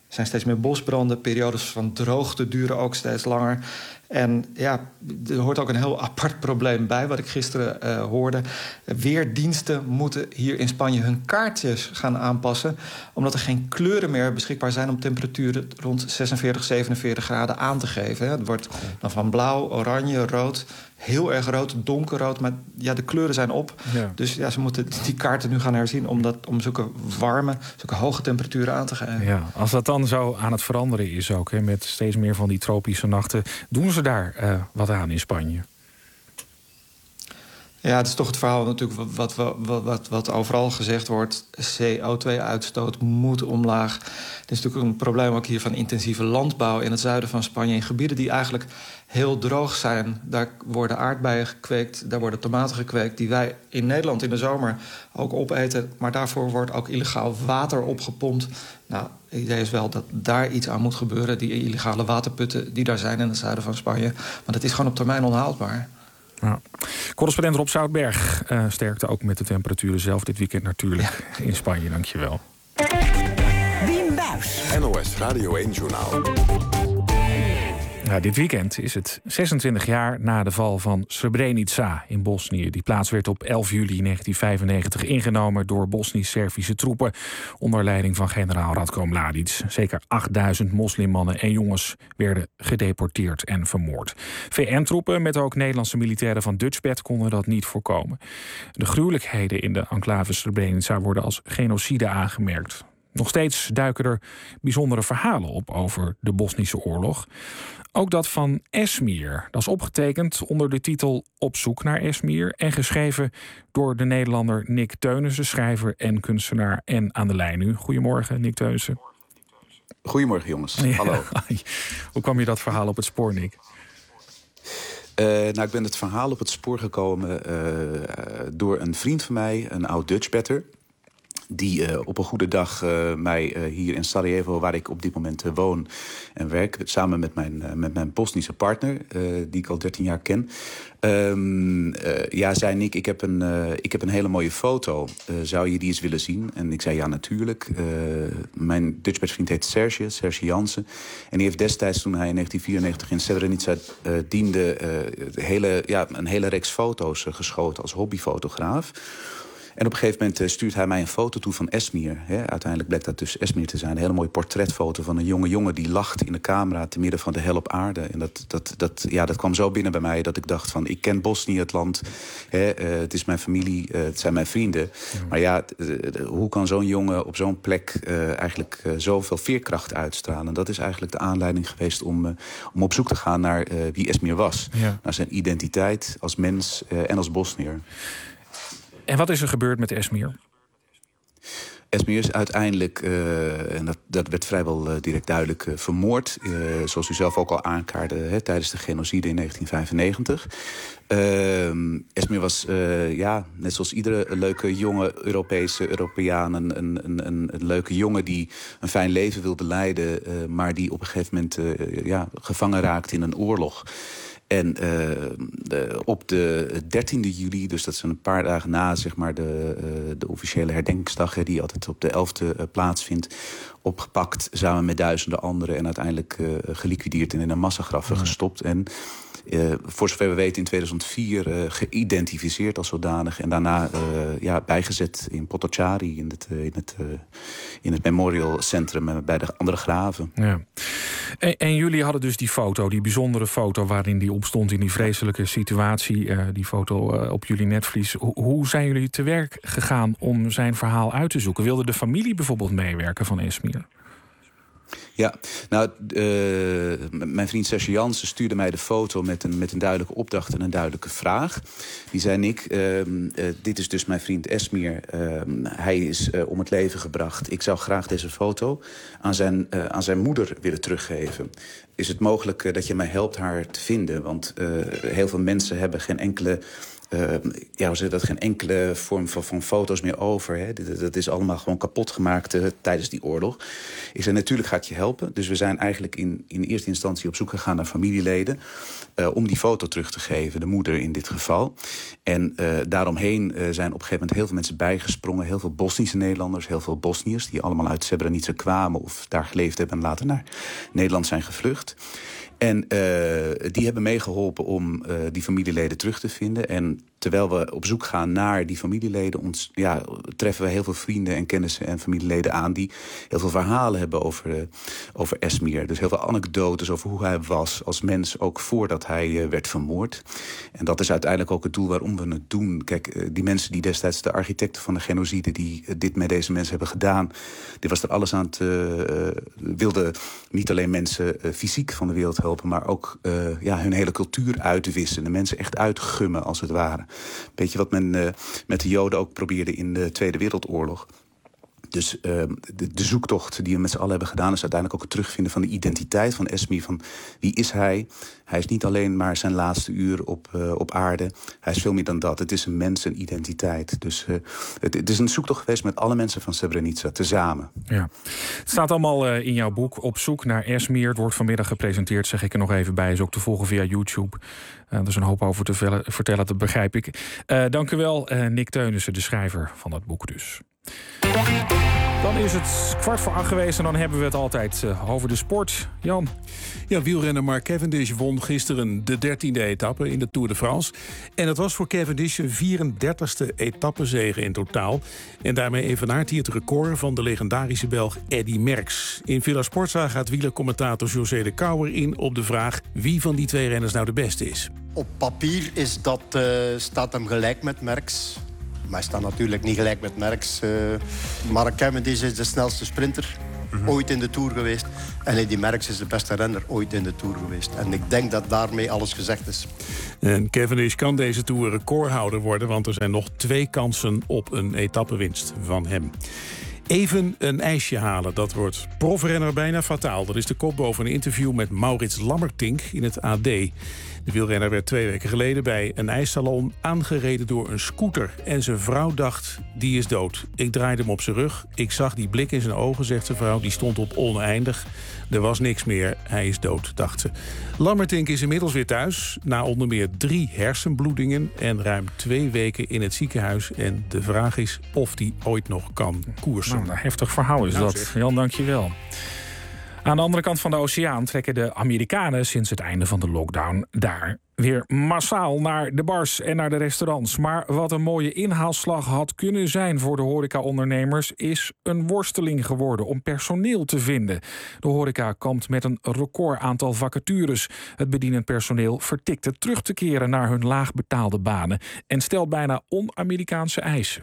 Er zijn steeds meer bosbranden. Periodes van droogte duren ook steeds langer. En ja, er hoort ook een heel apart probleem bij, wat ik gisteren uh, hoorde. Weerdiensten moeten hier in Spanje hun kaartjes gaan aanpassen, omdat er geen kleuren meer beschikbaar zijn om temperaturen rond zesenveertig, zevenenveertig graden aan te geven. Het wordt dan van blauw, oranje, rood, heel erg rood, donkerrood. Maar ja, de kleuren zijn op. Ja. Dus ja, ze moeten die kaarten nu gaan herzien om, dat, om zulke warme, zulke hoge temperaturen aan te geven. Ja, als dat dan zo aan het veranderen is ook, hè, met steeds meer van die tropische nachten, doen ze daar uh, wat aan in Spanje? Ja, het is toch het verhaal natuurlijk wat, wat, wat, wat, wat overal gezegd wordt. C O twee uitstoot moet omlaag. Het is natuurlijk een probleem ook hier van intensieve landbouw in het zuiden van Spanje. In gebieden die eigenlijk heel droog zijn. Daar worden aardbeien gekweekt, daar worden tomaten gekweekt, die wij in Nederland in de zomer ook opeten. Maar daarvoor wordt ook illegaal water opgepompt. Nou, het idee is wel dat daar iets aan moet gebeuren. Die illegale waterputten die daar zijn in het zuiden van Spanje. Maar dat is gewoon op termijn onhaalbaar. Ja. Correspondent Rob Zoutberg, uh, sterkte ook met de temperaturen zelf dit weekend natuurlijk ja. in Spanje. Dankjewel. Wim Buijs. N O S Radio één Journaal. Ja, dit weekend is het zesentwintig jaar na de val van Srebrenica in Bosnië. Die plaats werd op elf juli negentien vijfennegentig ingenomen door Bosnisch-Servische troepen onder leiding van generaal Ratko Mladic. Zeker achtduizend moslimmannen en jongens werden gedeporteerd en vermoord. V N-troepen met ook Nederlandse militairen van Dutchbat konden dat niet voorkomen. De gruwelijkheden in de enclave Srebrenica worden als genocide aangemerkt. Nog steeds duiken er bijzondere verhalen op over de Bosnische oorlog. Ook dat van Esmir. Dat is opgetekend onder de titel Op zoek naar Esmir en geschreven door de Nederlander Nick Teunissen, schrijver en kunstenaar. En aan de lijn nu. Goedemorgen, Nick Teunissen. Goedemorgen, jongens. Ja. Hallo. Hoe kwam je dat verhaal op het spoor, Nick? Uh, nou, ik ben het verhaal op het spoor gekomen uh, door een vriend van mij, een oud Dutchbatter, die uh, op een goede dag uh, mij uh, hier in Sarajevo, waar ik op dit moment uh, woon en werk, samen met mijn, uh, met mijn Bosnische partner, uh, die ik al dertien jaar ken. Um, uh, ja, zei Nick, ik heb een, uh, ik heb een hele mooie foto. Uh, zou je die eens willen zien? En ik zei ja, natuurlijk. Uh, mijn Dutchbat-vriend heet Serge, Serge Jansen. En die heeft destijds, toen hij in negentien vierennegentig in Srebrenica uh, diende, uh, hele, ja, een hele reeks foto's uh, geschoten als hobbyfotograaf. En op een gegeven moment uh, stuurt hij mij een foto toe van Esmir. Hè. Uiteindelijk bleek dat dus Esmir te zijn. Een hele mooie portretfoto van een jonge jongen die lacht in de camera te midden van de hel op aarde. En dat, dat, dat, ja, dat kwam zo binnen bij mij dat ik dacht van, ik ken Bosnië, het land. Hè, uh, het is mijn familie, uh, het zijn mijn vrienden. Ja. Maar ja, uh, hoe kan zo'n jongen op zo'n plek uh, eigenlijk uh, zoveel veerkracht uitstralen? Dat is eigenlijk de aanleiding geweest om, uh, om op zoek te gaan naar uh, wie Esmir was. Ja. Naar zijn identiteit als mens uh, en als Bosniër. En wat is er gebeurd met Esmir? Esmir is uiteindelijk, uh, en dat, dat werd vrijwel uh, direct duidelijk, uh, vermoord. Uh, zoals u zelf ook al aankaarde, hè, tijdens de genocide in negentien vijfennegentig. Uh, Esmir was, uh, ja, net zoals iedere leuke jonge Europese Europeaan, een, een, een, een leuke jongen die een fijn leven wilde leiden, uh, maar die op een gegeven moment uh, ja, gevangen raakte in een oorlog. En uh, de, op de dertiende juli, dus dat is een paar dagen na zeg maar, de, uh, de officiële herdenkingsdag, hè, die altijd op de elfde uh, plaatsvindt, opgepakt samen met duizenden anderen en uiteindelijk uh, geliquideerd en in een massagraffen ja. gestopt. En uh, voor zover we weten in tweeduizend vier uh, geïdentificeerd als zodanig en daarna uh, ja, bijgezet in Potocari, in het, uh, in het, uh, in het Memorial Centrum uh, bij de andere graven. Ja. En, en jullie hadden dus die foto, die bijzondere foto waarin die opstond in die vreselijke situatie. Uh, die foto uh, op jullie netvlies. Ho- hoe zijn jullie te werk gegaan om zijn verhaal uit te zoeken? Wilde de familie bijvoorbeeld meewerken van Esmir? Ja, nou, uh, mijn vriend Serge Jansen stuurde mij de foto met een, met een duidelijke opdracht en een duidelijke vraag. Die zei, Nick, uh, uh, dit is dus mijn vriend Esmir. Uh, hij is uh, om het leven gebracht. Ik zou graag deze foto aan zijn, uh, aan zijn moeder willen teruggeven. Is het mogelijk uh, dat je mij helpt haar te vinden? Want uh, heel veel mensen hebben geen enkele Uh, ja, we zeggen dat geen enkele vorm van, van foto's meer over. Hè. Dat, dat is allemaal gewoon kapot gemaakt uh, tijdens die oorlog. Ik zei, natuurlijk ga ik je helpen. Dus we zijn eigenlijk in, in eerste instantie op zoek gegaan naar familieleden... Uh, om die foto terug te geven, de moeder in dit geval. En uh, daaromheen uh, zijn op een gegeven moment heel veel mensen bijgesprongen. Heel veel Bosnische Nederlanders, heel veel Bosniërs... die allemaal uit Srebrenica kwamen of daar geleefd hebben... en later naar Nederland zijn gevlucht. En uh, die hebben meegeholpen om uh, die familieleden terug te vinden. En terwijl we op zoek gaan naar die familieleden... Ons, ja, treffen we heel veel vrienden en kennissen en familieleden aan... die heel veel verhalen hebben over, uh, over Esmir. Dus heel veel anekdotes over hoe hij was als mens... ook voordat hij uh, werd vermoord. En dat is uiteindelijk ook het doel waarom we het doen. Kijk, uh, die mensen die destijds de architecten van de genocide... die uh, dit met deze mensen hebben gedaan... die was er alles aan het... Uh, uh, wilde niet alleen mensen uh, fysiek van de wereld helpen... maar ook uh, ja, hun hele cultuur uitwissen. De mensen echt uitgummen, als het ware. Beetje wat men uh, met de Joden ook probeerde in de Tweede Wereldoorlog. Dus uh, de, de zoektocht die we met z'n allen hebben gedaan... is uiteindelijk ook het terugvinden van de identiteit van Esmir. Van wie is hij? Hij is niet alleen maar zijn laatste uur op, uh, op aarde. Hij is veel meer dan dat. Het is een mens, een identiteit. Dus uh, het, het is een zoektocht geweest met alle mensen van Srebrenica tezamen. Ja. Het staat allemaal uh, in jouw boek Op zoek naar Esmir. Het wordt vanmiddag gepresenteerd, zeg ik er nog even bij. Is ook te volgen via YouTube. Uh, er is een hoop over te vellen, vertellen, dat begrijp ik. Uh, dank u wel, uh, Nick Teunissen, de schrijver van dat boek dus. Dan is het kwart voor acht geweest en dan hebben we het altijd uh, over de sport. Jan? Ja, wielrenner Mark Cavendish won gisteren de dertiende etappe in de Tour de France. En het was voor Cavendish een vierendertigste etappezege in totaal. En daarmee evenaart hij het record van de legendarische Belg Eddy Merckx. In Villa Sportza gaat wielercommentator José de Kouwer in op de vraag... wie van die twee renners nou de beste is. Op papier is dat, uh, staat hem gelijk met Merckx. Maar hij staat natuurlijk niet gelijk met Merckx. Uh, Mark Cavendish is de snelste sprinter mm-hmm. ooit in de Tour geweest. En Eddy Merckx is de beste renner ooit in de Tour geweest. En ik denk dat daarmee alles gezegd is. En Cavendish kan deze Tour recordhouder worden... want er zijn nog twee kansen op een etappewinst van hem. Even een ijsje halen, dat wordt profrenner bijna fataal. Dat is de kop boven een interview met Maurits Lammertink in het A D. De wielrenner werd twee weken geleden bij een ijssalon aangereden door een scooter. En zijn vrouw dacht, die is dood. Ik draaide hem op zijn rug. Ik zag die blik in zijn ogen, zegt zijn vrouw. Die stond op oneindig. Er was niks meer. Hij is dood, dacht ze. Lammertink is inmiddels weer thuis. Na onder meer drie hersenbloedingen en ruim twee weken in het ziekenhuis. En de vraag is of hij ooit nog kan koersen. Nou, een heftig verhaal is nou, dat. Zeg. Jan, dank je wel. Aan de andere kant van de oceaan trekken de Amerikanen sinds het einde van de lockdown daar weer massaal naar de bars en naar de restaurants. Maar wat een mooie inhaalslag had kunnen zijn voor de horecaondernemers is een worsteling geworden om personeel te vinden. De horeca kampt met een record aantal vacatures. Het bedienend personeel vertikt het terug te keren naar hun laag betaalde banen en stelt bijna on-Amerikaanse eisen.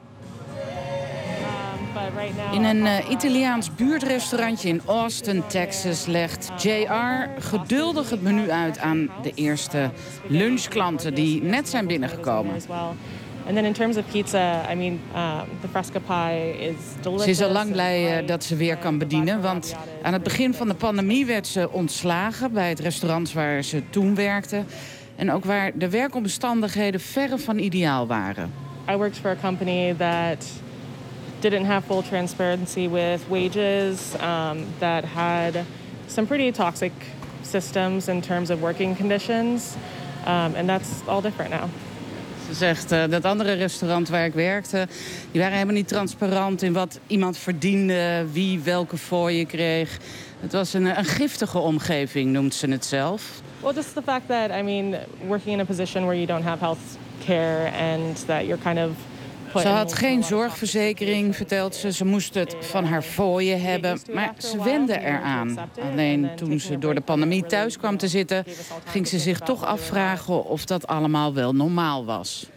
In een uh, Italiaans buurtrestaurantje in Austin, Texas, legt J R geduldig het menu uit aan de eerste lunchklanten die net zijn binnengekomen. And then in terms of pizza, I mean, uh, the fresca pie is delicious. Ze is al lang blij uh, dat ze weer kan bedienen, want aan het begin van de pandemie werd ze ontslagen bij het restaurant waar ze toen werkte. En ook waar de werkomstandigheden verre van ideaal waren. I worked for a company that didn't have full transparency with wages, um, that had some pretty toxic systems in terms of working conditions. Um, and that's all different now. Ze zegt uh, dat andere restaurant waar ik werkte, die waren helemaal niet transparant in wat iemand verdiende, wie welke fooien kreeg. Het was een, een giftige omgeving, noemt ze het zelf. Well, just the fact that, I mean, working in a position where you don't have health care and that you're kind of... Ze had geen zorgverzekering, vertelt ze. Ze moest het van haar fooien hebben, maar ze wende eraan. Alleen toen ze door de pandemie thuis kwam te zitten, ging ze zich toch afvragen of dat allemaal wel normaal was.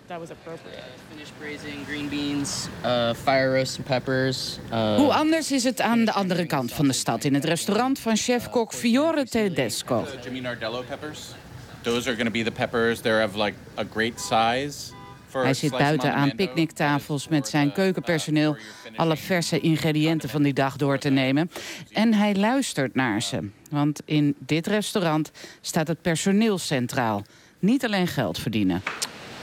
Hoe anders is het aan de andere kant van de stad, in het restaurant van chef-kok Fiore Tedesco. Those are going to be the peppers. They're of like a great size. Hij zit buiten aan picknicktafels met zijn keukenpersoneel alle verse ingrediënten van die dag door te nemen. En hij luistert naar ze. Want in dit restaurant staat het personeel centraal. Niet alleen geld verdienen.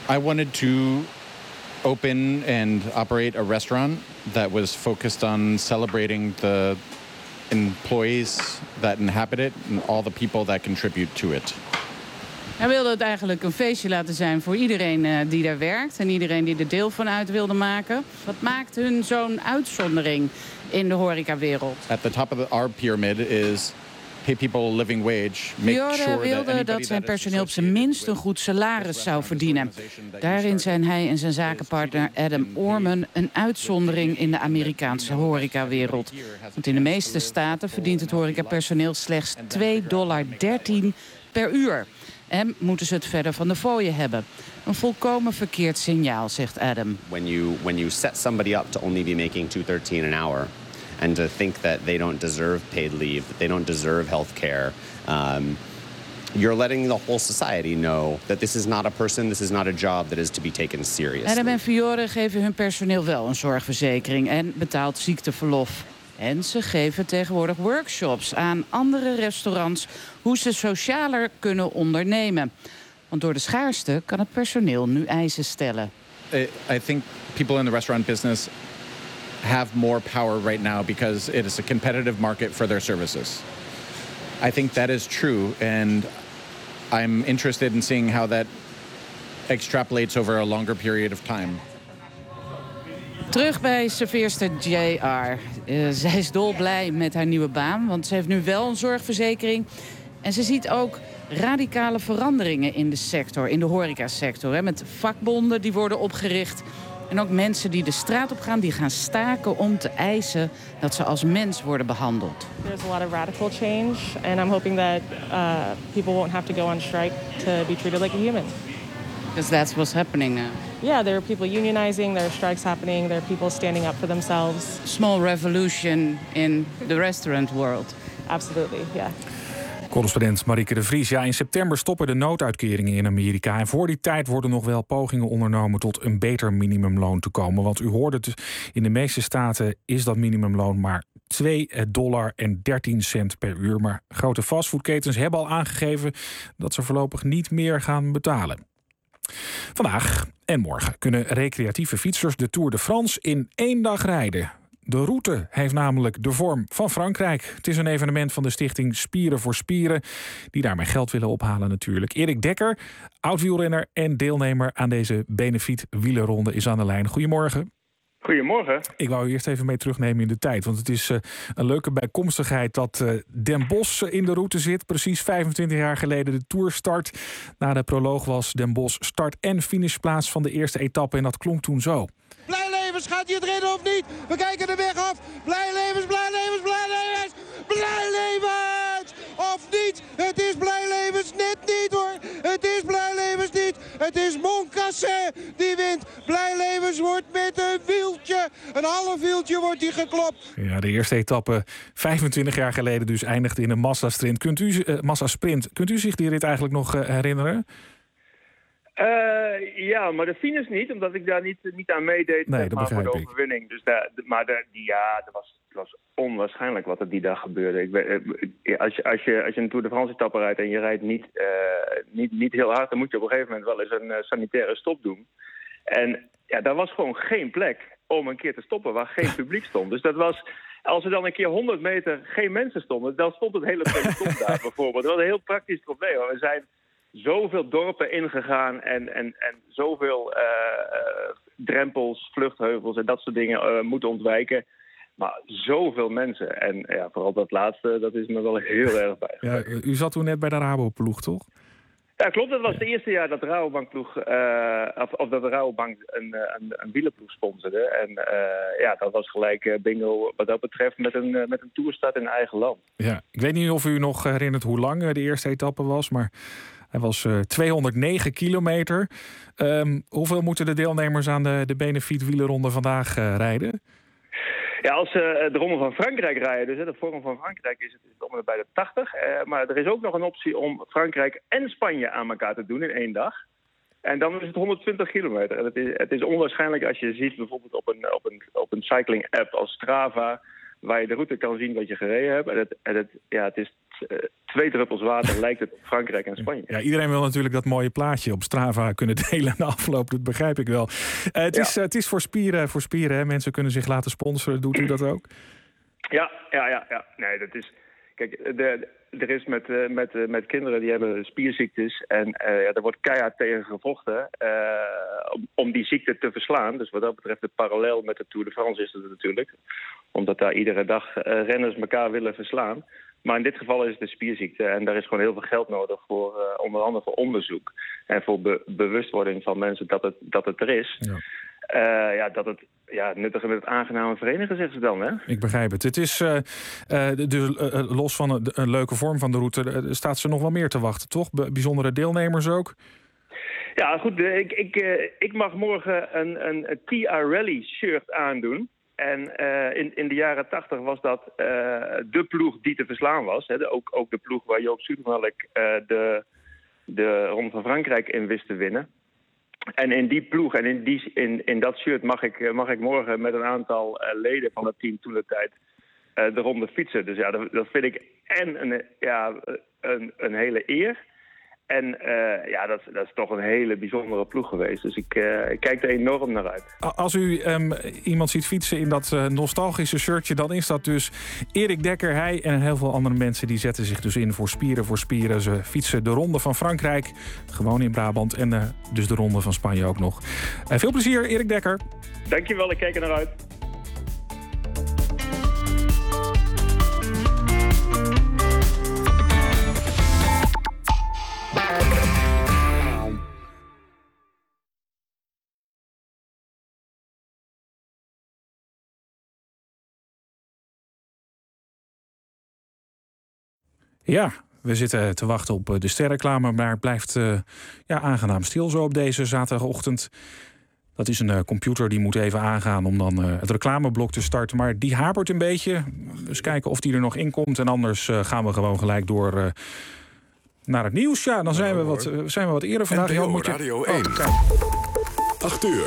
I wanted to open and operate a restaurant that was focused on celebrating the employees that inhabit it and all the people that contribute to it. Hij wilde het eigenlijk een feestje laten zijn voor iedereen uh, die daar werkt en iedereen die er deel van uit wilde maken. Wat maakt hun zo'n uitzondering in de horecawereld? At the top of the, our pyramid is pay people a living wage. Make sure wilde dat zijn personeel op zijn minst een goed salaris zou verdienen. Daarin zijn hij en zijn zakenpartner Adam Orman een uitzondering in de Amerikaanse horecawereld. Want in de meeste staten verdient het horecapersoneel slechts twee dollar dertien per uur. En moeten ze het verder van de fooien hebben. Een volkomen verkeerd signaal, zegt Adam. When you, when you set somebody up to only be making two thirteen an hour... and to think that they don't deserve paid leave, that they don't deserve health care, um, you're letting the whole society know that this is not a person, this is not a job that is to be taken seriously. Adam en Fiore geven hun personeel wel een zorgverzekering en betaalt ziekteverlof. En ze geven tegenwoordig workshops aan andere restaurants hoe ze socialer kunnen ondernemen. Want door de schaarste kan het personeel nu eisen stellen. I, I think people in the restaurant business have more power right now because it is a competitive market for their services. I think that is true, and I'm interested in seeing how that extrapolates over a longer period of time. Terug bij serveerster J R. Uh, zij is dolblij met haar nieuwe baan, want ze heeft nu wel een zorgverzekering. En ze ziet ook radicale veranderingen in de sector, in de horecasector. Hè, met vakbonden die worden opgericht. En ook mensen die de straat op gaan, die gaan staken om te eisen dat ze als mens worden behandeld. There's a lot of radical change, and I'm hoping that uh, people won't have to go on strike to be treated like a human. Because that's what's happening now. Yeah, there are people unionizing, there are strikes happening, there are people standing up for themselves. Small revolution in the restaurant world. Absolutely, yeah. Correspondent Marieke de Vries. Ja, in september stoppen de nooduitkeringen in Amerika. En voor die tijd worden nog wel pogingen ondernomen tot een beter minimumloon te komen. Want u hoorde het, in de meeste staten is dat minimumloon maar twee dollar en dertien cent per uur. Maar grote fastfoodketens hebben al aangegeven dat ze voorlopig niet meer gaan betalen. Vandaag en morgen kunnen recreatieve fietsers de Tour de France in één dag rijden. De route heeft namelijk de vorm van Frankrijk. Het is een evenement van de stichting Spieren voor Spieren, die daarmee geld willen ophalen natuurlijk. Erik Dekker, oud-wielrenner en deelnemer aan deze benefiet wielerronde, is aan de lijn. Goedemorgen. Goedemorgen. Ik wou u eerst even mee terugnemen in de tijd. Want het is uh, een leuke bijkomstigheid dat uh, Den Bosch in de route zit. Precies vijfentwintig jaar geleden de Tour start. Na de proloog was Den Bosch start- en finishplaats van de eerste etappe. En dat klonk toen zo. Blijlevens, gaat hij het redden of niet? We kijken de weg af. Blijlevens, Blijlevens, Blijlevens. Blijlevens! Of niet? Het is Blijlevens net niet hoor. Het is Blijlevens niet. Het is Moncassin die wint. Blijlevens wordt met een wieltje. Een half wieltje wordt hij geklopt. Ja, de eerste etappe vijfentwintig jaar geleden dus eindigde in een massasprint. Kunt u, uh, massasprint. Kunt u zich die rit eigenlijk nog uh, herinneren? Uh, ja, maar de finish niet, omdat ik daar niet, niet aan meedeed. Nee, dat begrijp voor de overwinning. Dus daar, maar de, die, ja, dat was, het was onwaarschijnlijk wat er die dag gebeurde. Ik, uh, als, je, als, je, als je een Tour de France etappe rijdt en je rijdt niet, uh, niet, niet heel hard, dan moet je op een gegeven moment wel eens een uh, sanitaire stop doen. En ja, daar was gewoon geen plek om een keer te stoppen waar geen publiek stond. Dus dat was, als er dan een keer honderd meter geen mensen stonden, dan stond het hele peloton daar bijvoorbeeld. Dat was een heel praktisch probleem. We zijn zoveel dorpen ingegaan en, en, en zoveel uh, uh, drempels, vluchtheuvels en dat soort dingen uh, moeten ontwijken. Maar zoveel mensen. En ja, vooral dat laatste, dat is me wel heel erg bijgebleven. Ja, u zat toen net bij de Rabo-ploeg, toch? Ja, klopt. Dat was het eerste jaar dat de Rabobankploeg, uh, of, of dat de Rabobank een, een, een wielerploeg sponsorde. En uh, ja, dat was gelijk uh, bingo wat dat betreft met een, uh, met een toerstart in eigen land. Ja, ik weet niet of u nog herinnert hoe lang uh, de eerste etappe was, maar hij was uh, tweehonderdnegen kilometer. Um, hoeveel moeten de deelnemers aan de, de benefiet wielerronde vandaag uh, rijden? Ja, als ze uh, de Ronde van Frankrijk rijden, dus hè, de vorm van Frankrijk is het, is het om en bij de tachtig. Uh, maar er is ook nog een optie om Frankrijk en Spanje aan elkaar te doen in één dag. En dan is het honderdtwintig kilometer. En het is, het is onwaarschijnlijk als je ziet bijvoorbeeld op een, op een, op een cycling app als Strava, waar je de route kan zien wat je gereden hebt. En het, en het, ja, het is uh, twee druppels water lijkt het op Frankrijk en Spanje. Ja, iedereen wil natuurlijk dat mooie plaatje op Strava kunnen delen na afloop. Dat begrijp ik wel. Uh, het, ja. is, uh, het is voor spieren, voor spieren hè? Mensen kunnen zich laten sponsoren. Doet u dat ook? Ja, ja, ja. ja. Nee, dat is... Kijk, de, de, er is met, uh, met, uh, met kinderen die hebben spierziektes en uh, ja, er wordt keihard tegen gevochten uh, om, om die ziekte te verslaan. Dus wat dat betreft de parallel met de Tour de France is het natuurlijk. Omdat daar iedere dag uh, renners elkaar willen verslaan. Maar in dit geval is het een spierziekte en daar is gewoon heel veel geld nodig voor uh, onder andere voor onderzoek. En voor be- bewustwording van mensen dat het, dat het er is. Ja. Uh, ja, dat het ja, nuttige met het aangename verenigen, zeggen ze dan, hè? Ik begrijp het. Het is, uh, uh, de, de, uh, los van een, een leuke vorm van de route, uh, staat ze nog wel meer te wachten, toch? Be- bijzondere deelnemers ook? Ja, goed. Uh, ik, ik, uh, ik mag morgen een, een, een T R Rally shirt aandoen. En uh, in, in de jaren tachtig was dat uh, de ploeg die te verslaan was. Hè? De, ook, ook de ploeg waar Joop Zoetemelk uh, de, de Ronde van Frankrijk in wist te winnen. En in die ploeg en in, die, in, in dat shirt mag ik, mag ik morgen met een aantal uh, leden van het team toen de tijd uh, de ronde fietsen. Dus ja, dat, dat vind ik en een, ja, een, een hele eer. En uh, ja, dat, dat is toch een hele bijzondere ploeg geweest. Dus ik, uh, ik kijk er enorm naar uit. Als u um, iemand ziet fietsen in dat uh, nostalgische shirtje, dan is dat dus Erik Dekker. Hij en heel veel andere mensen die zetten zich dus in voor Spieren voor Spieren. Ze fietsen de Ronde van Frankrijk, gewoon in Brabant. En uh, dus de Ronde van Spanje ook nog. Uh, veel plezier, Erik Dekker. Dankjewel, ik kijk er naar uit. Ja, we zitten te wachten op de sterreclame, maar het blijft uh, ja, aangenaam stil zo op deze zaterdagochtend. Dat is een uh, computer die moet even aangaan om dan uh, het reclameblok te starten. Maar die hapert een beetje. Dus kijken of die er nog in komt. En anders uh, gaan we gewoon gelijk door uh, naar het nieuws. Ja, dan zijn we wat, uh, zijn we wat eerder vandaag. N P O Radio één. acht uur.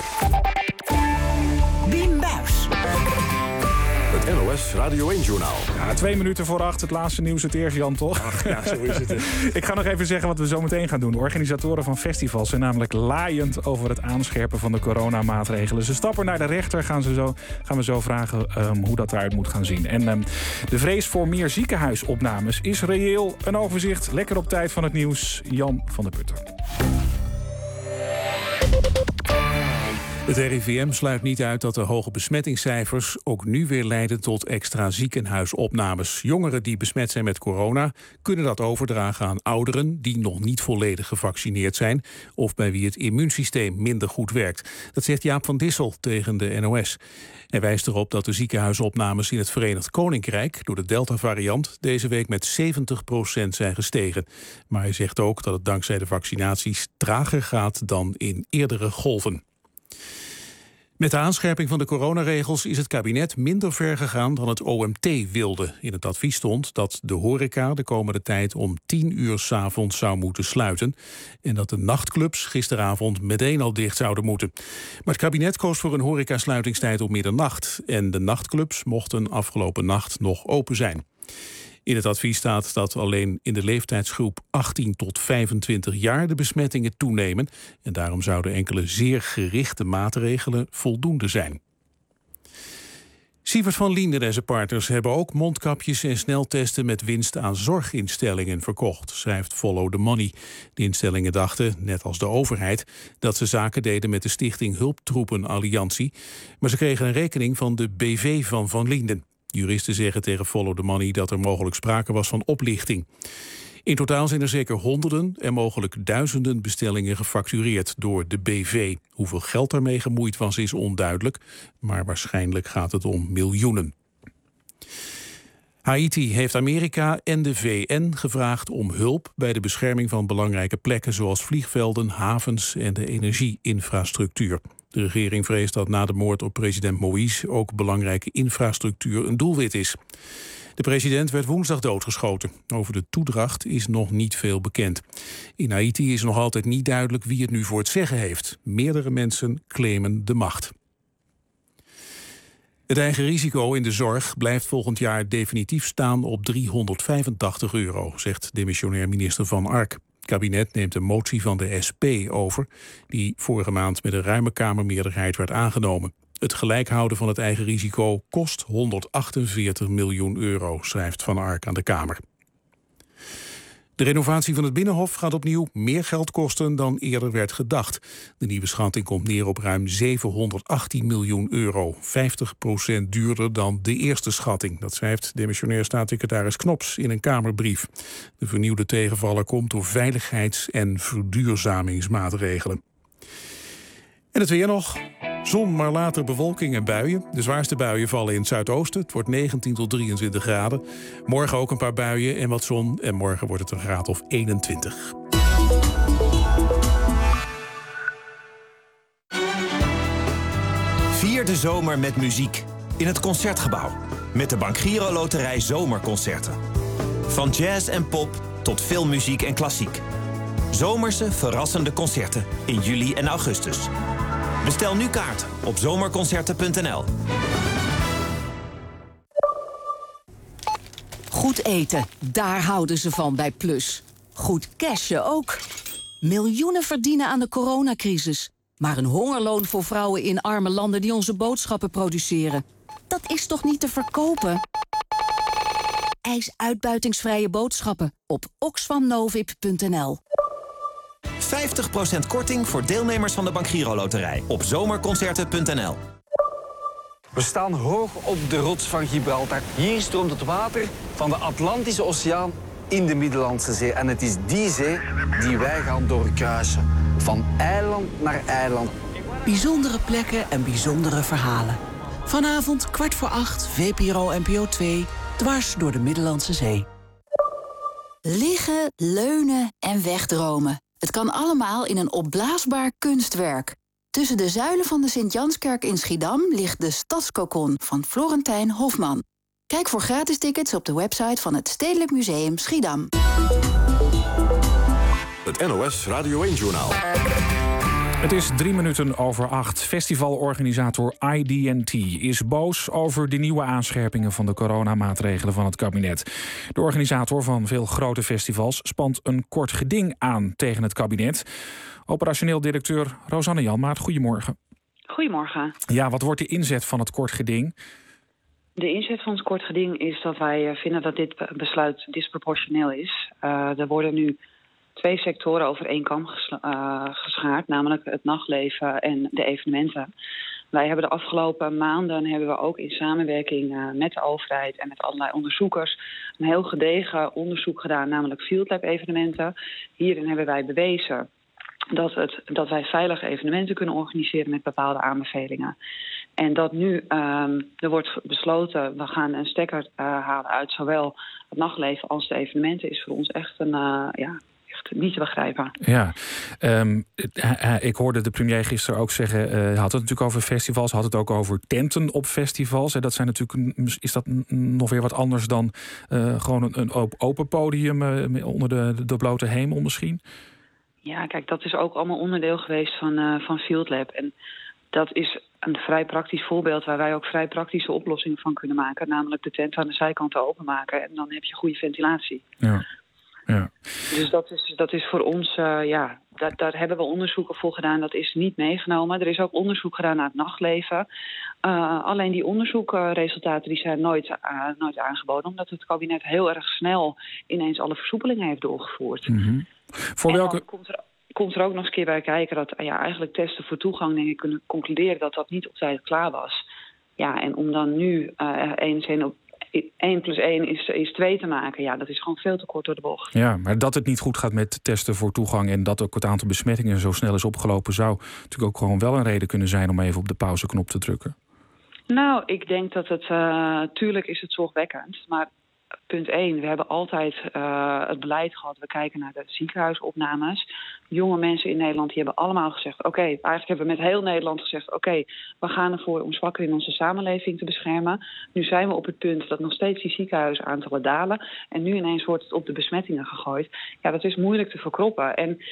Wim Buijs. Het N O S Radio één-journaal. Ja, twee minuten voor acht, het laatste nieuws, het eerst, Jan, toch? Ach, ja, zo is het. Ik ga nog even zeggen wat we zo meteen gaan doen. De organisatoren van festivals zijn namelijk laaiend over het aanscherpen van de coronamaatregelen. Ze stappen naar de rechter, gaan, ze zo, gaan we zo vragen um, hoe dat eruit moet gaan zien. En um, de vrees voor meer ziekenhuisopnames is reëel. Een overzicht, lekker op tijd van het nieuws. Jan van der Putten. Het R I V M sluit niet uit dat de hoge besmettingscijfers ook nu weer leiden tot extra ziekenhuisopnames. Jongeren die besmet zijn met corona kunnen dat overdragen aan ouderen die nog niet volledig gevaccineerd zijn of bij wie het immuunsysteem minder goed werkt. Dat zegt Jaap van Dissel tegen de N O S. Hij wijst erop dat de ziekenhuisopnames in het Verenigd Koninkrijk door de Delta-variant deze week met zeventig procent zijn gestegen. Maar hij zegt ook dat het dankzij de vaccinaties trager gaat dan in eerdere golven. Met de aanscherping van de coronaregels is het kabinet minder ver gegaan dan het O M T wilde. In het advies stond dat de horeca de komende tijd om tien uur 's avonds zou moeten sluiten en dat de nachtclubs gisteravond meteen al dicht zouden moeten. Maar het kabinet koos voor een horecasluitingstijd op middernacht en de nachtclubs mochten afgelopen nacht nog open zijn. In het advies staat dat alleen in de leeftijdsgroep achttien tot vijfentwintig jaar de besmettingen toenemen en daarom zouden enkele zeer gerichte maatregelen voldoende zijn. Sievert van Lienden en zijn partners hebben ook mondkapjes en sneltesten met winst aan zorginstellingen verkocht, schrijft Follow the Money. De instellingen dachten, net als de overheid, dat ze zaken deden met de stichting Hulptroepen Alliantie, maar ze kregen een rekening van de B V van Van Lienden. Juristen zeggen tegen Follow the Money dat er mogelijk sprake was van oplichting. In totaal zijn er zeker honderden en mogelijk duizenden bestellingen gefactureerd door de B V. Hoeveel geld daarmee gemoeid was is onduidelijk, maar waarschijnlijk gaat het om miljoenen. Haiti heeft Amerika en de V N gevraagd om hulp bij de bescherming van belangrijke plekken zoals vliegvelden, havens en de energieinfrastructuur. De regering vreest dat na de moord op president Moïse ook belangrijke infrastructuur een doelwit is. De president werd woensdag doodgeschoten. Over de toedracht is nog niet veel bekend. In Haiti is nog altijd niet duidelijk wie het nu voor het zeggen heeft. Meerdere mensen claimen de macht. Het eigen risico in de zorg blijft volgend jaar definitief staan op driehonderdvijfentachtig euro, zegt demissionair minister Van Ark. Het kabinet neemt een motie van de S P over, die vorige maand met een ruime Kamermeerderheid werd aangenomen. Het gelijk houden van het eigen risico kost honderdachtenveertig miljoen euro, schrijft Van Ark aan de Kamer. De renovatie van het Binnenhof gaat opnieuw meer geld kosten dan eerder werd gedacht. De nieuwe schatting komt neer op ruim zevenhonderdachttien miljoen euro. vijftig procent duurder dan de eerste schatting. Dat schrijft demissionair staatssecretaris Knops in een Kamerbrief. De vernieuwde tegenvaller komt door veiligheids- en verduurzamingsmaatregelen. En het weer nog. Zon, maar later bewolking en buien. De zwaarste buien vallen in het zuidoosten. Het wordt negentien tot drieëntwintig graden. Morgen ook een paar buien en wat zon. En morgen wordt het een graad of eenentwintig. Vier de zomer met muziek. In het Concertgebouw. Met de Bankgiro Loterij Zomerconcerten. Van jazz en pop tot filmmuziek en klassiek. Zomerse, verrassende concerten in juli en augustus. Bestel nu kaarten op zomerconcerten punt n l. Goed eten, daar houden ze van bij Plus. Goed cashen ook. Miljoenen verdienen aan de coronacrisis. Maar een hongerloon voor vrouwen in arme landen die onze boodschappen produceren. Dat is toch niet te verkopen? Eis uitbuitingsvrije boodschappen op oxfam novib punt n l. vijftig procent korting voor deelnemers van de Bankgiro Loterij op zomerconcerten punt n l. We staan hoog op de rots van Gibraltar. Hier stroomt het water van de Atlantische Oceaan in de Middellandse Zee. En het is die zee die wij gaan doorkruisen. Van eiland naar eiland. Bijzondere plekken en bijzondere verhalen. Vanavond kwart voor acht, V P R O N P O twee, dwars door de Middellandse Zee. Liggen, leunen en wegdromen. Het kan allemaal in een opblaasbaar kunstwerk. Tussen de zuilen van de Sint-Janskerk in Schiedam ligt de Stadskokon van Florentijn Hofman. Kijk voor gratis tickets op de website van het Stedelijk Museum Schiedam. Het N O S Radio één-journaal. Het is drie minuten over acht. Festivalorganisator I D en T is boos over de nieuwe aanscherpingen van de coronamaatregelen van het kabinet. De organisator van veel grote festivals spant een kort geding aan tegen het kabinet. Operationeel directeur Rosanne Janmaat, goedemorgen. Goedemorgen. Ja, wat wordt de inzet van het kort geding? De inzet van het kort geding is dat wij vinden dat dit besluit disproportioneel is. Uh, er worden nu twee sectoren over één kam uh, geschaard, namelijk het nachtleven en de evenementen. Wij hebben de afgelopen maanden hebben we ook in samenwerking uh, met de overheid en met allerlei onderzoekers een heel gedegen onderzoek gedaan, namelijk Field Lab evenementen. Hierin hebben wij bewezen dat, het, dat wij veilige evenementen kunnen organiseren met bepaalde aanbevelingen. En dat nu um, er wordt besloten, we gaan een stekker uh, halen uit zowel het nachtleven als de evenementen, is voor ons echt een uh, ja, echt niet te begrijpen. Ja, um, ik hoorde de premier gisteren ook zeggen, uh, had het natuurlijk over festivals, had het ook over tenten op festivals. En dat zijn natuurlijk, is dat nog weer wat anders dan uh, gewoon een, een open podium uh, onder de, de blote hemel misschien? Ja, kijk, dat is ook allemaal onderdeel geweest van, uh, van Field Lab. En dat is een vrij praktisch voorbeeld waar wij ook vrij praktische oplossingen van kunnen maken. Namelijk de tent aan de zijkanten openmaken en dan heb je goede ventilatie. Ja. Ja. Dus dat is, dat is voor ons, uh, ja, dat, daar hebben we onderzoeken voor gedaan. Dat is niet meegenomen. Er is ook onderzoek gedaan naar het nachtleven. Uh, alleen die onderzoekresultaten die zijn nooit, uh, nooit aangeboden, omdat het kabinet heel erg snel ineens alle versoepelingen heeft doorgevoerd. Mm-hmm. Voor en welke... dan komt er, komt er ook nog eens een keer bij kijken dat uh, ja, eigenlijk testen voor toegang, denk ik, kunnen concluderen dat dat niet op tijd klaar was. Ja, en om dan nu uh, één zin op één plus één is, is twee te maken. Ja, dat is gewoon veel te kort door de bocht. Ja, maar dat het niet goed gaat met testen voor toegang en dat ook het aantal besmettingen zo snel is opgelopen, zou natuurlijk ook gewoon wel een reden kunnen zijn om even op de pauzeknop te drukken. Nou, ik denk dat het, uh, tuurlijk is het zorgwekkend, maar punt één, we hebben altijd uh, het beleid gehad. We kijken naar de ziekenhuisopnames. Jonge mensen in Nederland die hebben allemaal gezegd, oké, okay, eigenlijk hebben we met heel Nederland gezegd, oké, okay, we gaan ervoor om zwakker in onze samenleving te beschermen. Nu zijn we op het punt dat nog steeds die ziekenhuisaantallen dalen. En nu ineens wordt het op de besmettingen gegooid. Ja, dat is moeilijk te verkroppen. En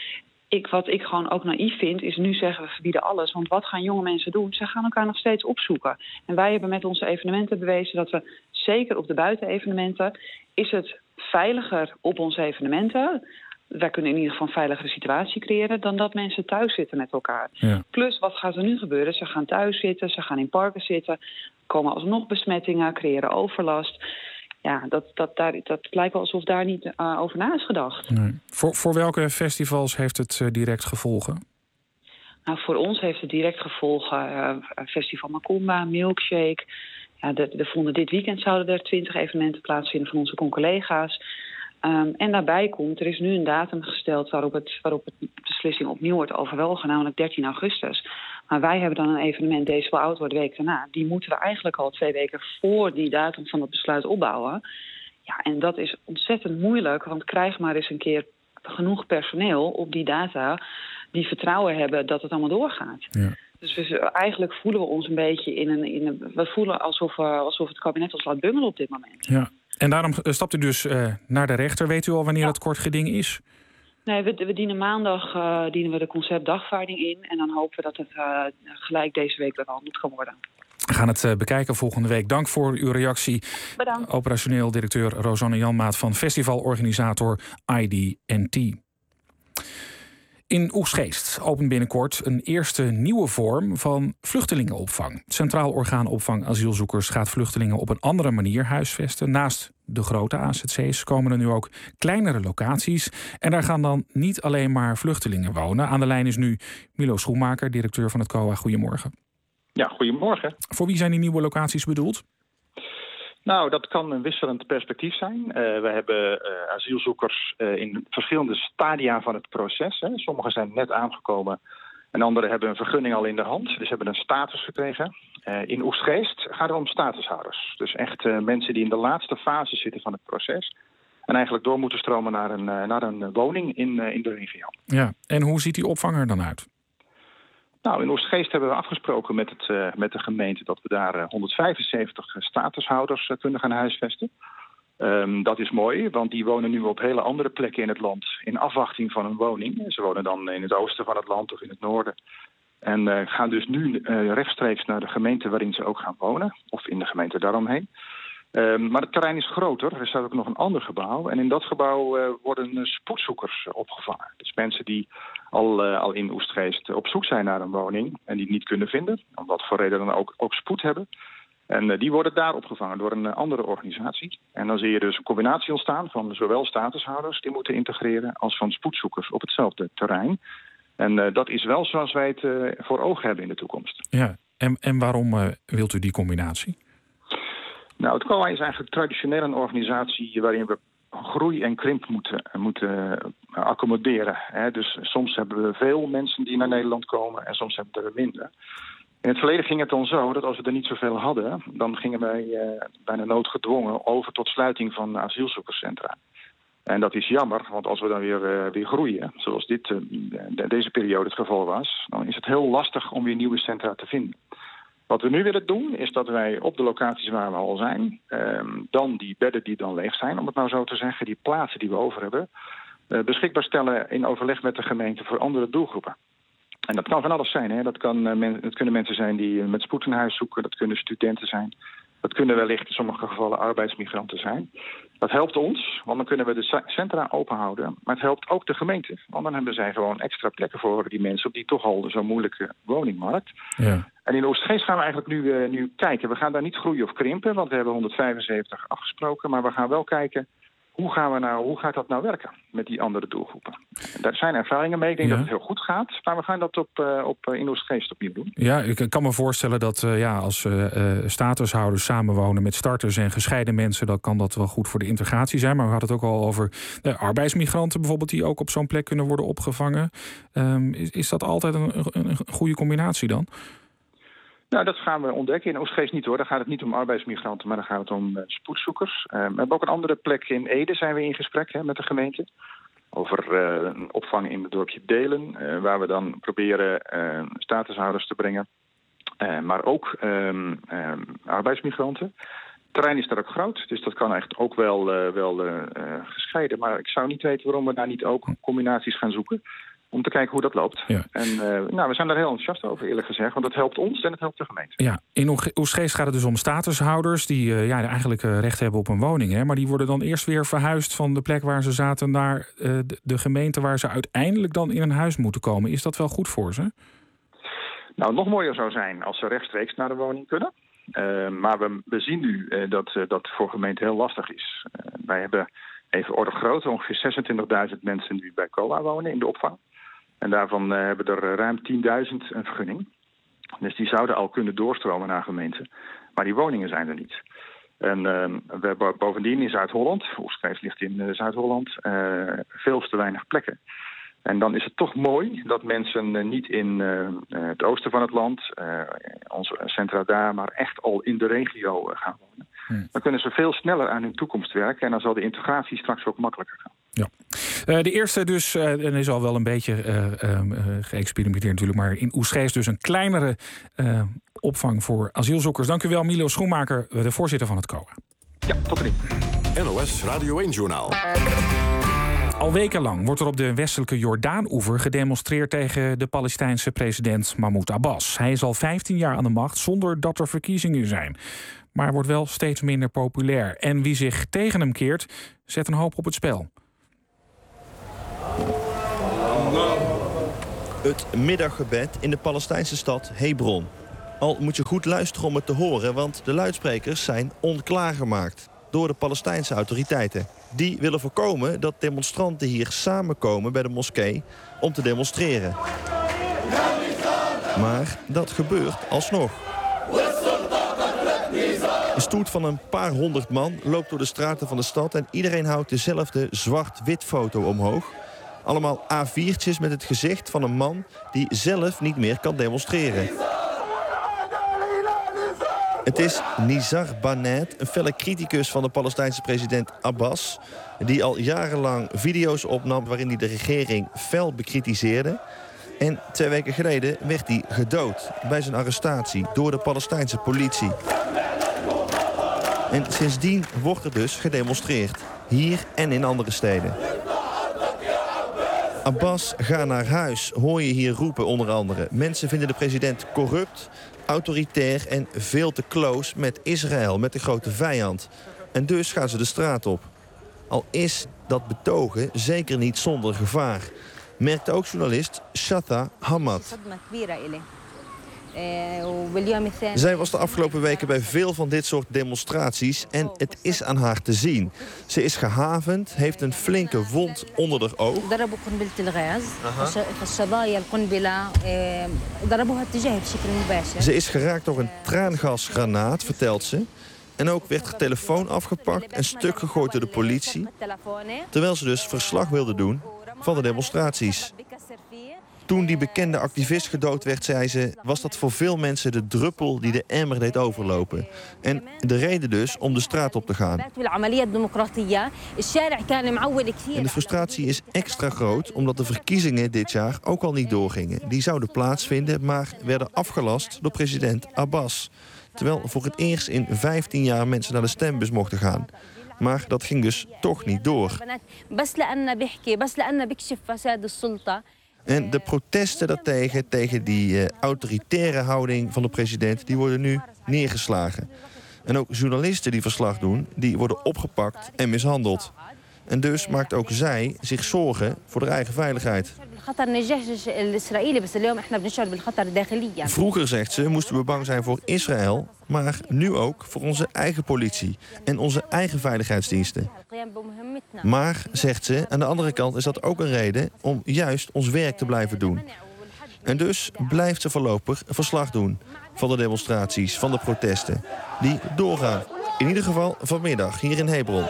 ik, wat ik gewoon ook naïef vind, is nu zeggen we verbieden alles. Want wat gaan jonge mensen doen? Ze gaan elkaar nog steeds opzoeken. En wij hebben met onze evenementen bewezen dat we, zeker op de buitenevenementen, is het veiliger op onze evenementen. Wij kunnen in ieder geval een veiligere situatie creëren dan dat mensen thuis zitten met elkaar. Ja. Plus, wat gaat er nu gebeuren? Ze gaan thuis zitten, ze gaan in parken zitten, komen alsnog besmettingen, creëren overlast. Ja, dat, dat, daar, dat lijkt wel alsof daar niet uh, over na is gedacht. Nee. Voor, voor welke festivals heeft het uh, direct gevolgen? Nou, voor ons heeft het direct gevolgen. Uh, Festival Macumba, Milkshake. Ja, de, de vonden dit weekend zouden er twintig evenementen plaatsvinden van onze collega's. Um, en daarbij komt, er is nu een datum gesteld waarop, het, waarop het beslissing opnieuw wordt overwogen, namelijk dertien augustus. Maar wij hebben dan een evenement, Deze Wil Oud Wordt, de week daarna. Die moeten we eigenlijk al twee weken voor die datum van het besluit opbouwen. Ja, en dat is ontzettend moeilijk, want krijg maar eens een keer genoeg personeel op die data die vertrouwen hebben dat het allemaal doorgaat. Ja. Dus we, eigenlijk voelen we ons een beetje in een... In een we voelen alsof, uh, alsof het kabinet ons laat bungelen op dit moment. Ja. En daarom stapt u dus uh, naar de rechter. Weet u al wanneer ja. het kort geding is? Nee, we, we dienen maandag uh, dienen we de conceptdagvaarding in. En dan hopen we dat het uh, gelijk deze week behandeld kan worden. We gaan het uh, bekijken volgende week. Dank voor uw reactie. Bedankt. Operationeel directeur Rosanne Janmaat van festivalorganisator I D N T. In Oegstgeest opent binnenkort een eerste nieuwe vorm van vluchtelingenopvang. Het Centraal Orgaan Opvang Asielzoekers gaat vluchtelingen op een andere manier huisvesten. Naast de grote A Z C's komen er nu ook kleinere locaties. En daar gaan dan niet alleen maar vluchtelingen wonen. Aan de lijn is nu Milo Schoenmaker, directeur van het C O A. Goedemorgen. Ja, goedemorgen. Voor wie zijn die nieuwe locaties bedoeld? Nou, dat kan een wisselend perspectief zijn. Uh, we hebben uh, asielzoekers uh, in verschillende stadia van het proces. Hè. Sommigen zijn net aangekomen en anderen hebben een vergunning al in de hand. Dus hebben een status gekregen. Uh, in Oegstgeest gaat het om statushouders. Dus echt uh, mensen die in de laatste fase zitten van het proces. En eigenlijk door moeten stromen naar een, uh, naar een woning in, uh, in de regio. Ja, en hoe ziet die opvang er dan uit? Nou, in Oegstgeest hebben we afgesproken met, het, uh, met de gemeente dat we daar uh, honderdvijfenzeventig statushouders uh, kunnen gaan huisvesten. Um, dat is mooi, want die wonen nu op hele andere plekken in het land in afwachting van een woning. Ze wonen dan in het oosten van het land of in het noorden. En uh, gaan dus nu uh, rechtstreeks naar de gemeente waarin ze ook gaan wonen. Of in de gemeente daaromheen. Um, maar het terrein is groter. Er staat ook nog een ander gebouw. En in dat gebouw uh, worden uh, spoedzoekers uh, opgevangen. Dus mensen die al, uh, al in Oegstgeest op zoek zijn naar een woning en die het niet kunnen vinden. Om wat voor reden dan ook, ook spoed hebben. En uh, die worden daar opgevangen door een uh, andere organisatie. En dan zie je dus een combinatie ontstaan van zowel statushouders die moeten integreren als van spoedzoekers op hetzelfde terrein. En uh, dat is wel zoals wij het uh, voor ogen hebben in de toekomst. Ja, en, en waarom uh, wilt u die combinatie? Nou, het C O A is eigenlijk traditioneel een organisatie waarin we groei en krimp moeten, moeten accommoderen. Hè. Dus soms hebben we veel mensen die naar Nederland komen en soms hebben we er minder. In het verleden ging het dan zo dat als we er niet zoveel hadden, dan gingen wij uh, bijna noodgedwongen over tot sluiting van asielzoekerscentra. En dat is jammer, want als we dan weer, uh, weer groeien, zoals dit, uh, de, deze periode het geval was, dan is het heel lastig om weer nieuwe centra te vinden. Wat we nu willen doen, is dat wij op de locaties waar we al zijn, uh, dan die bedden die dan leeg zijn, om het nou zo te zeggen, die plaatsen die we over hebben, uh, beschikbaar stellen in overleg met de gemeente voor andere doelgroepen. En dat kan van alles zijn. Hè? Dat, kan, uh, men, dat kunnen mensen zijn die met spoed een huis zoeken, dat kunnen studenten zijn. Dat kunnen wellicht in sommige gevallen arbeidsmigranten zijn. Dat helpt ons, want dan kunnen we de centra open houden. Maar het helpt ook de gemeente. Want dan hebben zij gewoon extra plekken voor die mensen op die toch al zo'n moeilijke woningmarkt. Ja. En in Oegstgeest gaan we eigenlijk nu, uh, nu kijken. We gaan daar niet groeien of krimpen, want we hebben honderdvijfenzeventig afgesproken. Maar we gaan wel kijken, hoe, gaan we nou, hoe gaat dat nou werken met die andere doelgroepen? En daar zijn ervaringen mee. Ik denk ja. dat het heel goed gaat. Maar we gaan dat op, uh, op uh, in Oegstgeest opnieuw doen. Ja, ik kan me voorstellen dat uh, ja, als uh, uh, statushouders samenwonen met starters en gescheiden mensen, dan kan dat wel goed voor de integratie zijn. Maar we hadden het ook al over de arbeidsmigranten bijvoorbeeld, die ook op zo'n plek kunnen worden opgevangen. Um, is, is dat altijd een, een, een goede combinatie dan? Nou, dat gaan we ontdekken. In Oegstgeest niet hoor. Dan gaat het niet om arbeidsmigranten, maar dan gaat het om uh, spoedzoekers. Uh, we hebben ook een andere plek in Ede, zijn we in gesprek hè, met de gemeente. Over uh, een opvang in het dorpje Delen, uh, waar we dan proberen uh, statushouders te brengen. Uh, maar ook um, um, arbeidsmigranten. Het terrein is daar ook groot, dus dat kan echt ook wel, uh, wel uh, uh, gescheiden. Maar ik zou niet weten waarom we daar niet ook combinaties gaan zoeken. om te kijken hoe dat loopt. Ja. En uh, nou, we zijn daar heel enthousiast over, eerlijk gezegd. Want het helpt ons en het helpt de gemeente. Ja, in Oegstgeest gaat het dus om statushouders die uh, ja, eigenlijk uh, recht hebben op een woning. Hè, maar die worden dan eerst weer verhuisd van de plek waar ze zaten naar uh, de, de gemeente waar ze uiteindelijk dan in een huis moeten komen. Is dat wel goed voor ze? Nou, nog mooier zou zijn als ze rechtstreeks naar de woning kunnen. Uh, maar we, we zien nu uh, dat uh, dat voor gemeenten heel lastig is. Uh, wij hebben even orde grootte, ongeveer zesentwintigduizend mensen nu bij C O A wonen in de opvang. En daarvan uh, hebben er ruim tienduizend een vergunning. Dus die zouden al kunnen doorstromen naar gemeenten. Maar die woningen zijn er niet. En uh, we hebben bovendien in Zuid-Holland, Oegstgeest ligt in uh, Zuid-Holland, uh, veel te weinig plekken. En dan is het toch mooi dat mensen uh, niet in uh, het oosten van het land, uh, onze centra daar, maar echt al in de regio uh, gaan wonen. Hmm. Dan kunnen ze veel sneller aan hun toekomst werken en dan zal de integratie straks ook makkelijker gaan. Ja. Uh, de eerste dus, uh, en is al wel een beetje uh, um, uh, geëxperimenteerd natuurlijk, maar in Oegstgeest dus een kleinere uh, opvang voor asielzoekers. Dank u wel, Milo Schoenmaker, de voorzitter van het C O A. Ja, tot ziens. N O S Radio één-journaal. Al wekenlang wordt er op de westelijke Jordaan-oever gedemonstreerd tegen de Palestijnse president Mahmoud Abbas. Hij is al vijftien jaar aan de macht zonder dat er verkiezingen zijn. Maar wordt wel steeds minder populair. En wie zich tegen hem keert, zet een hoop op het spel. Het middaggebed in de Palestijnse stad Hebron. Al moet je goed luisteren om het te horen, want de luidsprekers zijn onklaargemaakt door de Palestijnse autoriteiten. Die willen voorkomen dat demonstranten hier samenkomen bij de moskee om te demonstreren. Maar dat gebeurt alsnog. Een stoet van een paar honderd man loopt door de straten van de stad en iedereen houdt dezelfde zwart-wit foto omhoog. Allemaal A viertjes met het gezicht van een man die zelf niet meer kan demonstreren. Het is Nizar Banet, een felle criticus van de Palestijnse president Abbas, die al jarenlang video's opnam waarin hij de regering fel bekritiseerde. En twee weken geleden werd hij gedood bij zijn arrestatie door de Palestijnse politie. En sindsdien wordt er dus gedemonstreerd, hier en in andere steden. Abbas, ga naar huis, hoor je hier roepen onder andere. Mensen vinden de president corrupt, autoritair en veel te close met Israël, met de grote vijand. En dus gaan ze de straat op. Al is dat betogen zeker niet zonder gevaar, merkte ook journalist Shatha Hamad. Zij was de afgelopen weken bij veel van dit soort demonstraties en het is aan haar te zien. Ze is gehavend, heeft een flinke wond onder haar oog. Ze is geraakt door een traangasgranaat, vertelt ze. En ook werd haar telefoon afgepakt en stuk gegooid door de politie, terwijl ze dus verslag wilde doen van de demonstraties. Toen die bekende activist gedood werd, zei ze, was dat voor veel mensen de druppel die de emmer deed overlopen. En de reden dus om de straat op te gaan. En de frustratie is extra groot omdat de verkiezingen dit jaar ook al niet doorgingen. Die zouden plaatsvinden, maar werden afgelast door president Abbas. Terwijl voor het eerst in vijftien jaar mensen naar de stembus mochten gaan. Maar dat ging dus toch niet door. En de protesten daartegen, tegen die uh, autoritaire houding van de president, die worden nu neergeslagen. En ook journalisten die verslag doen, die worden opgepakt en mishandeld. En dus maakt ook zij zich zorgen voor haar eigen veiligheid. Vroeger, zegt ze, moesten we bang zijn voor Israël, maar nu ook voor onze eigen politie en onze eigen veiligheidsdiensten. Maar, zegt ze, aan de andere kant is dat ook een reden om juist ons werk te blijven doen. En dus blijft ze voorlopig verslag doen van de demonstraties, van de protesten, die doorgaan. In ieder geval vanmiddag hier in Hebron.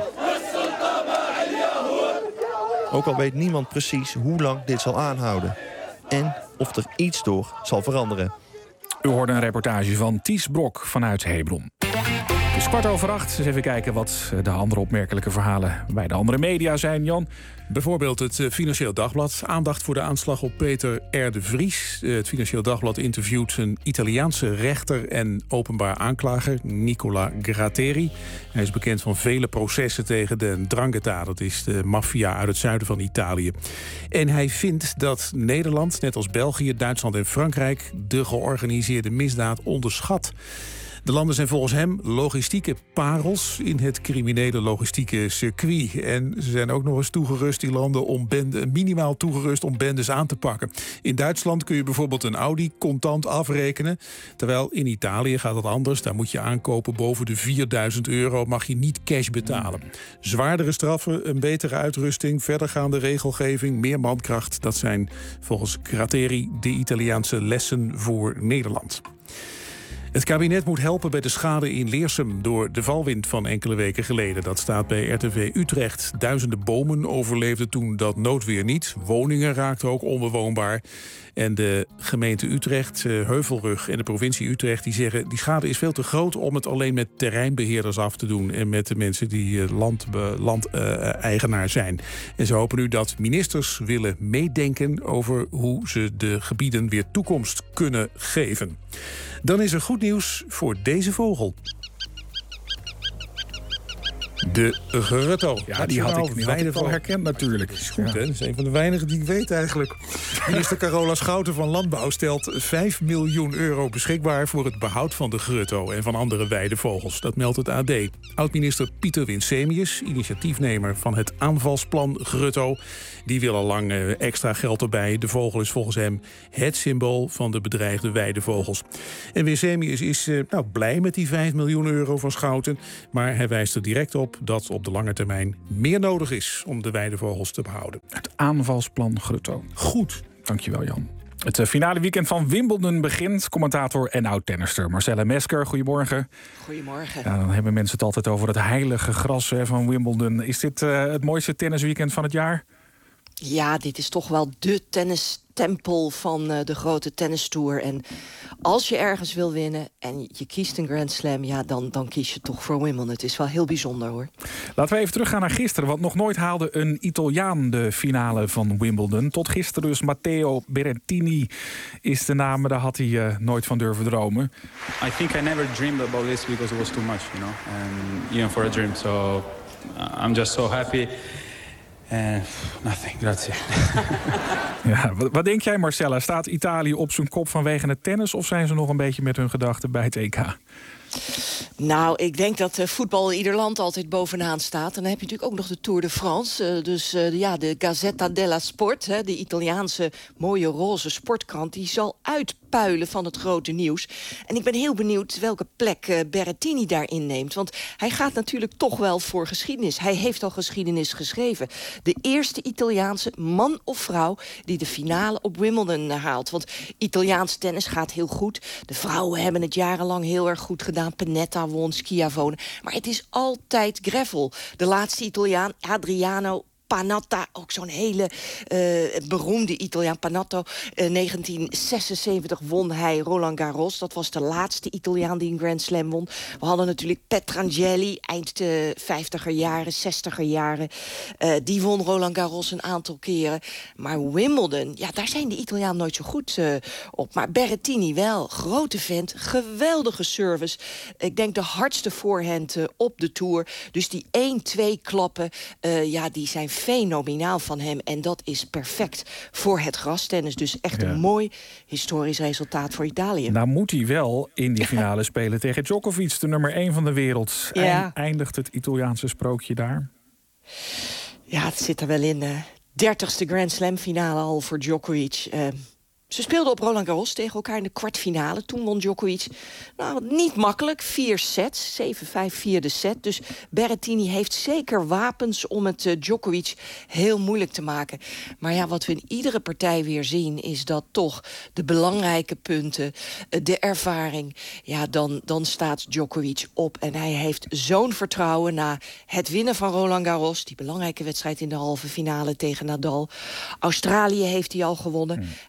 Ook al weet niemand precies hoe lang dit zal aanhouden. En of er iets door zal veranderen. U hoorde een reportage van Ties Brok vanuit Hebron. Het is kwart over acht. Dus even kijken wat de andere opmerkelijke verhalen bij de andere media zijn, Jan. Bijvoorbeeld het Financieel Dagblad. Aandacht voor de aanslag op Peter R. de Vries. Het Financieel Dagblad interviewt een Italiaanse rechter en openbaar aanklager, Nicola Gratteri. Hij is bekend van vele processen tegen de 'Ndrangheta. Dat is de maffia uit het zuiden van Italië. En hij vindt dat Nederland, net als België, Duitsland en Frankrijk, de georganiseerde misdaad onderschat. De landen zijn volgens hem logistieke parels in het criminele logistieke circuit. En ze zijn ook nog eens toegerust, die landen, om bende, minimaal toegerust om bendes aan te pakken. In Duitsland kun je bijvoorbeeld een Audi contant afrekenen. Terwijl in Italië gaat dat anders. Daar moet je aankopen boven de vierduizend euro, mag je niet cash betalen. Zwaardere straffen, een betere uitrusting, verdergaande regelgeving, meer mankracht. Dat zijn volgens Gratteri de Italiaanse lessen voor Nederland. Het kabinet moet helpen bij de schade in Leersum door de valwind van enkele weken geleden. Dat staat bij R T V Utrecht. Duizenden bomen overleefden toen dat noodweer niet. Woningen raakten ook onbewoonbaar. En de gemeente Utrecht, Heuvelrug en de provincie Utrecht, die zeggen die schade is veel te groot om het alleen met terreinbeheerders af te doen en met de mensen die landeigenaar uh, zijn. En ze hopen nu dat ministers willen meedenken over hoe ze de gebieden weer toekomst kunnen geven. Dan is er goed nieuws voor deze vogel. De grutto. Ja, die had ik, die had ik wel herkend natuurlijk. Dat is goed, hè? Dat is een van de weinigen die ik weet eigenlijk. Minister Carola Schouten van Landbouw stelt vijf miljoen euro beschikbaar voor het behoud van de grutto en van andere weidevogels. Dat meldt het A D. Oud-minister Pieter Winsemius, initiatiefnemer van het aanvalsplan Grutto, die wil al lang extra geld erbij. De vogel is volgens hem het symbool van de bedreigde weidevogels. En Winsemius is nou, blij met die vijf miljoen euro van Schouten, maar hij wijst er direct op dat op de lange termijn meer nodig is om de weidevogels te behouden. Het aanvalsplan Grutto. Goed. Dankjewel, Jan. Het finale weekend van Wimbledon begint. Commentator en oud-tennister Marcella Mesker, goedemorgen. Goedemorgen. Ja, dan hebben mensen het altijd over het heilige gras hè, van Wimbledon. Is dit uh, het mooiste tennisweekend van het jaar? Ja, dit is toch wel de tennistempel van uh, de grote tennistour. En als je ergens wil winnen en je kiest een Grand Slam, ja, dan, dan kies je toch voor Wimbledon. Het is wel heel bijzonder, hoor. Laten we even teruggaan naar gisteren. Want nog nooit haalde een Italiaan de finale van Wimbledon. Tot gisteren dus Matteo Berrettini is de naam. Daar had hij uh, nooit van durven dromen. I think I never dreamed about this because it was too much, you know. And even for a dream, so uh, I'm just so happy. En nothing, grazie. Ja, wat, wat denk jij, Marcella? Staat Italië op zijn kop vanwege het tennis, of zijn ze nog een beetje met hun gedachten bij het E K? Nou, ik denk dat uh, voetbal in ieder land altijd bovenaan staat. En dan heb je natuurlijk ook nog de Tour de France. Uh, dus uh, ja, de Gazzetta della Sport, hè, de Italiaanse mooie roze sportkrant, die zal uitpuilen van het grote nieuws. En ik ben heel benieuwd welke plek uh, Berrettini daarin neemt. Want hij gaat natuurlijk toch wel voor geschiedenis. Hij heeft al geschiedenis geschreven. De eerste Italiaanse man of vrouw die de finale op Wimbledon haalt. Want Italiaans tennis gaat heel goed. De vrouwen hebben het jarenlang heel erg goed gedaan. Pennetta won, Schiavone. Maar het is altijd gravel. De laatste Italiaan, Adriano Panatta, ook zo'n hele uh, beroemde Italiaan. Panatta, uh, negentien zesenzeventig won hij Roland Garros. Dat was de laatste Italiaan die een Grand Slam won. We hadden natuurlijk Petrangeli, eind de vijftiger jaren, zestiger jaren. Uh, die won Roland Garros een aantal keren. Maar Wimbledon, ja, daar zijn de Italianen nooit zo goed uh, op. Maar Berrettini wel, grote vent, geweldige service. Ik denk de hardste voorhand uh, op de Tour. Dus die één, twee klappen, uh, ja, die zijn fenomenaal van hem. En dat is perfect voor het grastennis. Dus echt ja. een mooi historisch resultaat voor Italië. Nou moet hij wel in die finale spelen tegen Djokovic, de nummer één van de wereld. Ja. Eindigt het Italiaanse sprookje daar? Ja, het zit er wel in. Uh, dertigste Grand Slam finale al voor Djokovic. Uh, Ze speelden op Roland Garros tegen elkaar in de kwartfinale. Toen won Djokovic, nou, niet makkelijk, vier sets. zeven vijf, vierde set. Dus Berrettini heeft zeker wapens om het uh, Djokovic heel moeilijk te maken. Maar ja, wat we in iedere partij weer zien, is dat toch de belangrijke punten, uh, de ervaring, ja, dan, dan staat Djokovic op. En hij heeft zo'n vertrouwen na het winnen van Roland Garros, die belangrijke wedstrijd in de halve finale tegen Nadal. Australië heeft hij al gewonnen. Hmm. Hij heeft maar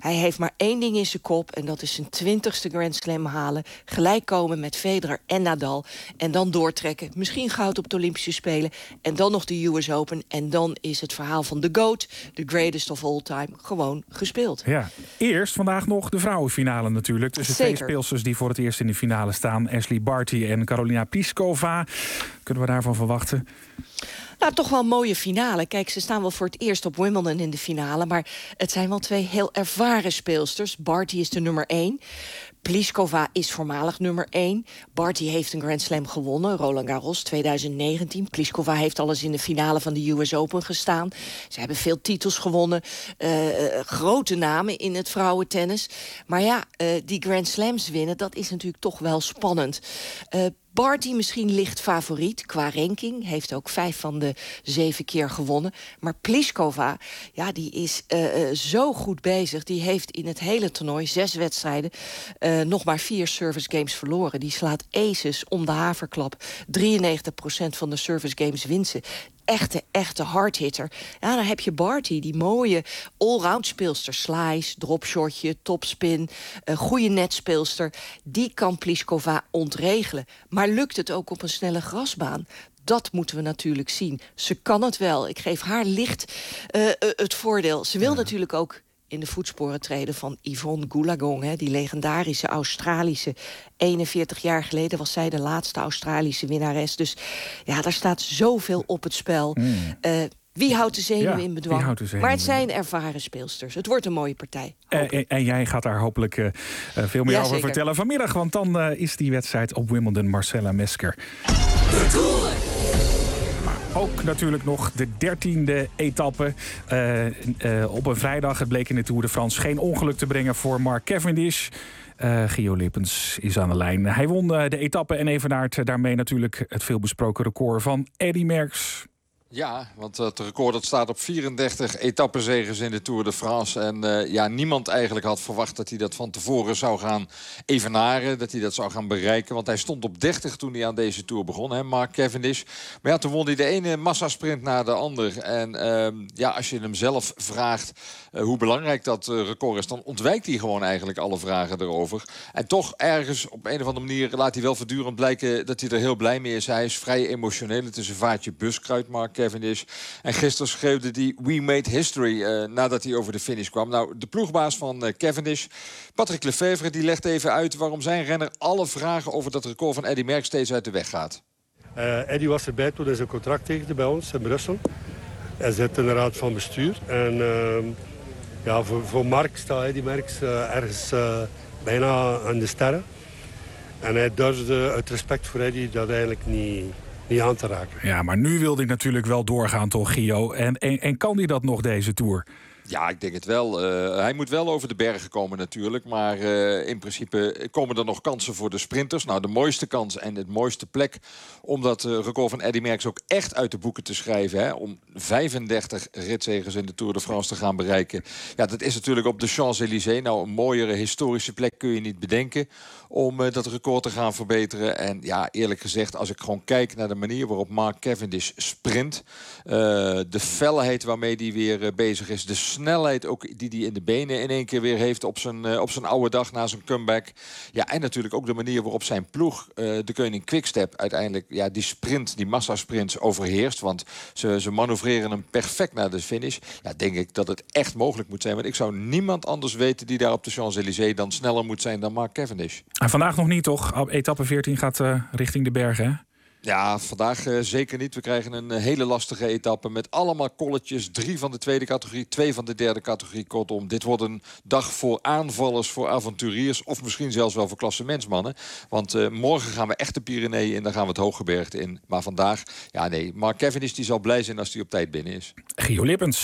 maar één ding in zijn kop. En dat is zijn twintigste Grand Slam halen. Gelijk komen met Federer en Nadal. En dan doortrekken. Misschien goud op de Olympische Spelen. En dan nog de U S Open. En dan is het verhaal van de GOAT, the greatest of all time, gewoon gespeeld. Ja, eerst vandaag nog de vrouwenfinale natuurlijk. Tussen Zeker. twee speelsters die voor het eerst in de finale staan. Ashley Barty en Karolina Pliskova. Kunnen we daarvan verwachten? Nou, toch wel een mooie finale. Kijk, ze staan wel voor het eerst op Wimbledon in de finale. Maar het zijn wel twee heel ervaren speelsters. Barty is de nummer één. Pliskova is voormalig nummer één. Barty heeft een Grand Slam gewonnen, Roland Garros twintig negentien. Pliskova heeft al eens in de finale van de U S Open gestaan. Ze hebben veel titels gewonnen. Uh, grote namen in het vrouwentennis. Maar ja, uh, die Grand Slams winnen, dat is natuurlijk toch wel spannend. Uh, Barty misschien licht favoriet qua ranking. Heeft ook vijf van de zeven keer gewonnen. Maar Pliskova, ja, die is uh, uh, zo goed bezig. Die heeft in het hele toernooi, zes wedstrijden, uh, nog maar vier service games verloren. Die slaat aces om de haverklap. drieënnegentig procent van de service games wint ze. Echte, echte hardhitter. Ja, dan heb je Barty, die mooie allround speelster. Slice, dropshotje, topspin, een goede netspeelster. Die kan Pliskova ontregelen. Maar lukt het ook op een snelle grasbaan? Dat moeten we natuurlijk zien. Ze kan het wel. Ik geef haar licht uh, uh, het voordeel. Ze wil ja. natuurlijk ook in de voetsporen treden van Yvonne Goolagong, hè, die legendarische Australische. eenenveertig jaar geleden was zij de laatste Australische winnares. Dus ja, daar staat zoveel op het spel. Mm. Uh, wie houdt de zenuwen ja, in bedwang? Maar het zijn ervaren speelsters. Het wordt een mooie partij. Uh, en, en jij gaat daar hopelijk uh, veel meer ja, over zeker. vertellen vanmiddag. Want dan uh, is die wedstrijd op Wimbledon. Marcella Mesker. Ook natuurlijk nog de dertiende etappe uh, uh, op een vrijdag. Het bleek in de Tour de France geen ongeluk te brengen voor Mark Cavendish. Uh, Gio Lippens is aan de lijn. Hij won uh, de etappe en evenaart daarmee natuurlijk het veelbesproken record van Eddy Merckx. Ja, want het record dat staat op vierendertig etappezeges in de Tour de France. En uh, ja, niemand eigenlijk had verwacht dat hij dat van tevoren zou gaan evenaren. Dat hij dat zou gaan bereiken. Want hij stond op dertig toen hij aan deze Tour begon, hè, Mark Cavendish. Maar ja, toen won hij de ene massasprint na de ander. En uh, ja, als je hem zelf vraagt uh, hoe belangrijk dat uh, record is, dan ontwijkt hij gewoon eigenlijk alle vragen erover. En toch ergens op een of andere manier laat hij wel voortdurend blijken dat hij er heel blij mee is. Hij is vrij emotioneel. Het is een vaatje buskruid, Mark Cavendish. En gisteren schreeuwde hij We Made History uh, nadat hij over de finish kwam. Nou, de ploegbaas van uh, Cavendish, Patrick Lefevre, die legt even uit waarom zijn renner alle vragen over dat record van Eddy Merckx steeds uit de weg gaat. Uh, Eddy was erbij toen hij zijn contract tekende bij ons in Brussel. Hij zit in de raad van bestuur. En uh, ja, voor, voor Mark staat Eddy Merckx uh, ergens uh, bijna aan de sterren. En hij durfde uit respect voor Eddy dat eigenlijk niet... niet aan te raken. Ja, maar nu wilde ik natuurlijk wel doorgaan, toch, Gio? En, en, en kan hij dat nog, deze Tour? Ja, ik denk het wel. Uh, hij moet wel over de bergen komen natuurlijk. Maar uh, in principe komen er nog kansen voor de sprinters. Nou, de mooiste kans en het mooiste plek om dat uh, record van Eddy Merckx ook echt uit de boeken te schrijven. Hè, om vijfendertig ritzegers in de Tour de France te gaan bereiken. Ja, dat is natuurlijk op de Champs-Élysées. Nou, een mooiere historische plek kun je niet bedenken om uh, dat record te gaan verbeteren. En ja, eerlijk gezegd, als ik gewoon kijk naar de manier waarop Mark Cavendish sprint, Uh, de felheid waarmee hij weer uh, bezig is, de snelheid ook die hij in de benen in één keer weer heeft op zijn, uh, op zijn oude dag na zijn comeback. Ja, en natuurlijk ook de manier waarop zijn ploeg, uh, de Koning Quickstep, uiteindelijk ja, die sprint, die massasprints overheerst. Want ze, ze manoeuvreren hem perfect naar de finish. Ja, denk ik dat het echt mogelijk moet zijn. Want ik zou niemand anders weten die daar op de Champs-Élysées dan sneller moet zijn dan Mark Cavendish. En vandaag nog niet, toch? Etappe veertien gaat uh, richting de bergen, hè? Ja, vandaag uh, zeker niet. We krijgen een uh, hele lastige etappe met allemaal kolletjes. Drie van de tweede categorie, twee van de derde categorie. Kortom, dit wordt een dag voor aanvallers, voor avonturiers of misschien zelfs wel voor klassementsmannen. Want uh, morgen gaan we echt de Pyreneeën in, dan gaan we het Hooggebergte in. Maar vandaag, ja nee, Mark Cavendish die zal blij zijn als hij op tijd binnen is. Gio Lippens.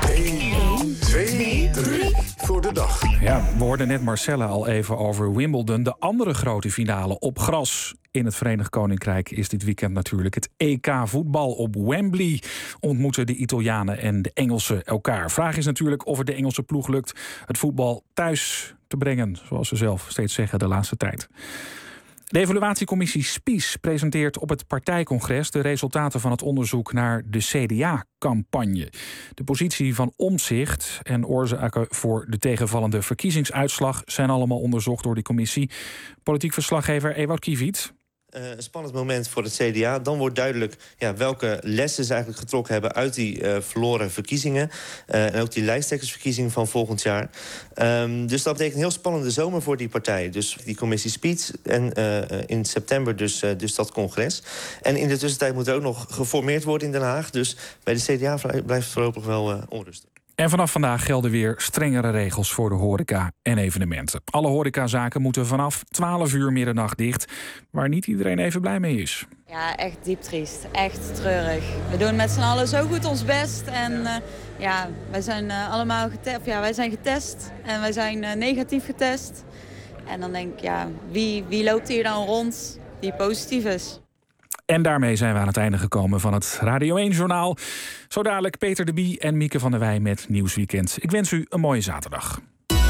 één, twee, drie voor de dag. Ja, we hoorden net Marcella al even over Wimbledon. De andere grote finale op gras in het Verenigd Koninkrijk is dit weekend natuurlijk het E K voetbal. Op Wembley ontmoeten de Italianen en de Engelsen elkaar. Vraag is natuurlijk of het de Engelse ploeg lukt het voetbal thuis te brengen, zoals ze zelf steeds zeggen de laatste tijd. De evaluatiecommissie Spies presenteert op het partijcongres de resultaten van het onderzoek naar de C D A-campagne. De positie van Omtzigt en oorzaken voor de tegenvallende verkiezingsuitslag zijn allemaal onderzocht door die commissie. Politiek verslaggever Ewout Kiviet. Uh, een spannend moment voor het C D A. Dan wordt duidelijk ja, welke lessen ze eigenlijk getrokken hebben uit die uh, verloren verkiezingen. Uh, en ook die lijsttrekkersverkiezingen van volgend jaar. Um, dus dat betekent een heel spannende zomer voor die partijen. Dus die commissie Spies en uh, in september dus, uh, dus dat congres. En in de tussentijd moet er ook nog geformeerd worden in Den Haag. Dus bij de C D A blijft het voorlopig wel uh, onrustig. En vanaf vandaag gelden weer strengere regels voor de horeca en evenementen. Alle horecazaken moeten vanaf twaalf uur middernacht dicht, waar niet iedereen even blij mee is. Ja, echt diep triest. Echt treurig. We doen met z'n allen zo goed ons best. En uh, ja, wij zijn uh, allemaal getest. Ja, wij zijn getest en wij zijn uh, negatief getest. En dan denk ik, ja, wie, wie loopt hier dan rond die positief is? En daarmee zijn we aan het einde gekomen van het Radio één-journaal. Zo dadelijk Peter de Bie en Mieke van der Wij met Nieuwsweekend. Ik wens u een mooie zaterdag.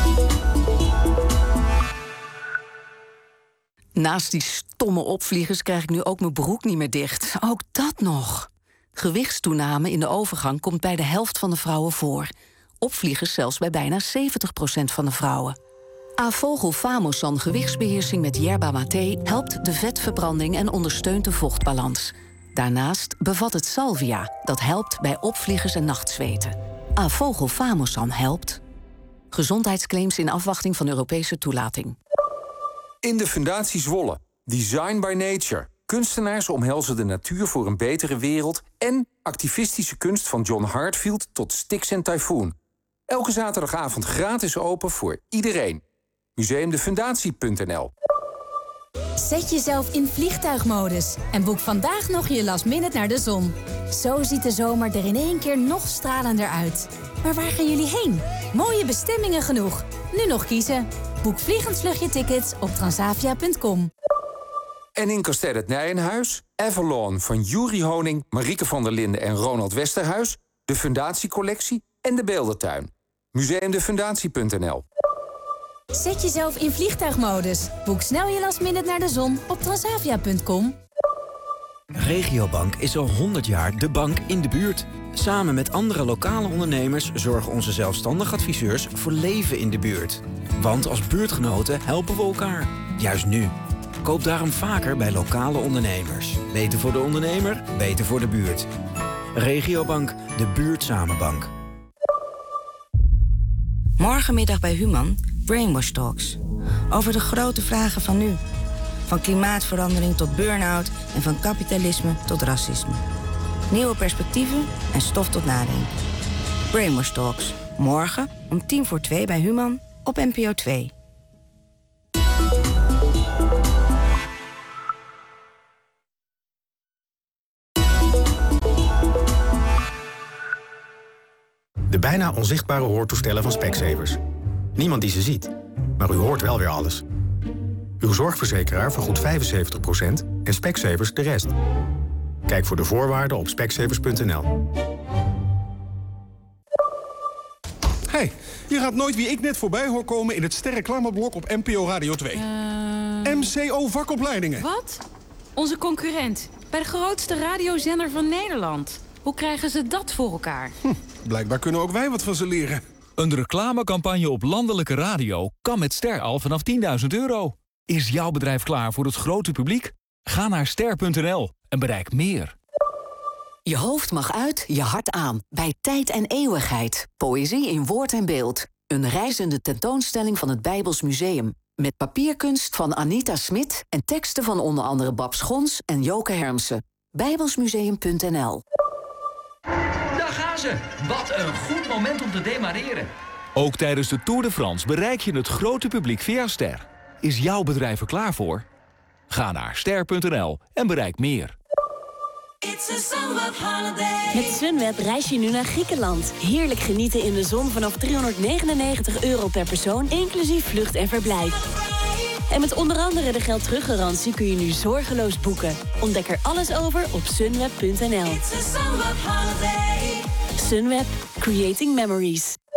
Naast die stomme opvliegers krijg ik nu ook mijn broek niet meer dicht. Ook dat nog. Gewichtstoename in de overgang komt bij de helft van de vrouwen voor. Opvliegers zelfs bij bijna zeventig procent van de vrouwen. Avogel Famosan gewichtsbeheersing met yerba mate helpt de vetverbranding en ondersteunt de vochtbalans. Daarnaast bevat het salvia, dat helpt bij opvliegers en nachtzweten. Avogel Famosan helpt. Gezondheidsclaims in afwachting van Europese toelating. In de Fundatie Zwolle. Design by Nature. Kunstenaars omhelzen de natuur voor een betere wereld en activistische kunst van John Hartfield tot Styx en Typhoon. Elke zaterdagavond gratis open voor iedereen. museumdefundatie punt n l. Zet jezelf in vliegtuigmodus en boek vandaag nog je last minute naar de zon. Zo ziet de zomer er in één keer nog stralender uit. Maar waar gaan jullie heen? Mooie bestemmingen genoeg. Nu nog kiezen. Boek vliegensvluchtje-tickets op transavia punt com. En in Kasteel het Nijenhuis, Avalon van Juri Honing, Marieke van der Linden en Ronald Westerhuis, de Fundatiecollectie en de Beeldentuin. museumdefundatie punt n l. Zet jezelf in vliegtuigmodus. Boek snel je last minute naar de zon op transavia punt com. Regiobank is al honderd jaar de bank in de buurt. Samen met andere lokale ondernemers zorgen onze zelfstandig adviseurs voor leven in de buurt. Want als buurtgenoten helpen we elkaar. Juist nu. Koop daarom vaker bij lokale ondernemers. Beter voor de ondernemer, beter voor de buurt. Regiobank, de buurtzamenbank. Morgenmiddag bij Human, Brainwash Talks. Over de grote vragen van nu. Van klimaatverandering tot burn-out en van kapitalisme tot racisme. Nieuwe perspectieven en stof tot nadenken. Brainwash Talks. Morgen om tien voor twee bij Human op N P O twee. De bijna onzichtbare hoortoestellen van Specsavers. Niemand die ze ziet, maar u hoort wel weer alles. Uw zorgverzekeraar vergoedt vijfenzeventig procent en Specsavers de rest. Kijk voor de voorwaarden op specsavers punt n l. Hey, je gaat nooit wie ik net voorbij hoor komen in het sterreclameblok op N P O Radio twee. Uh... M C O vakopleidingen. Wat? Onze concurrent. Bij de grootste radiozender van Nederland. Hoe krijgen ze dat voor elkaar? Hm, blijkbaar kunnen ook wij wat van ze leren. Een reclamecampagne op landelijke radio kan met Ster al vanaf tienduizend euro. Is jouw bedrijf klaar voor het grote publiek? Ga naar ster punt n l en bereik meer. Je hoofd mag uit, je hart aan. Bij Tijd en Eeuwigheid. Poëzie in woord en beeld. Een reizende tentoonstelling van het Bijbels Museum. Met papierkunst van Anita Smit en teksten van onder andere Bab Schons en Joke Hermsen. bijbelsmuseum punt n l. Daar gaan ze! Wat een goed moment om te demareren. Ook tijdens de Tour de France bereik je het grote publiek via Ster. Is jouw bedrijf er klaar voor? Ga naar ster punt n l en bereik meer. Met Sunweb reis je nu naar Griekenland. Heerlijk genieten in de zon vanaf driehonderdnegenennegentig euro per persoon, inclusief vlucht en verblijf. En met onder andere de geldteruggarantie kun je nu zorgeloos boeken. Ontdek er alles over op sunweb punt n l. Sunweb. Creating Memories.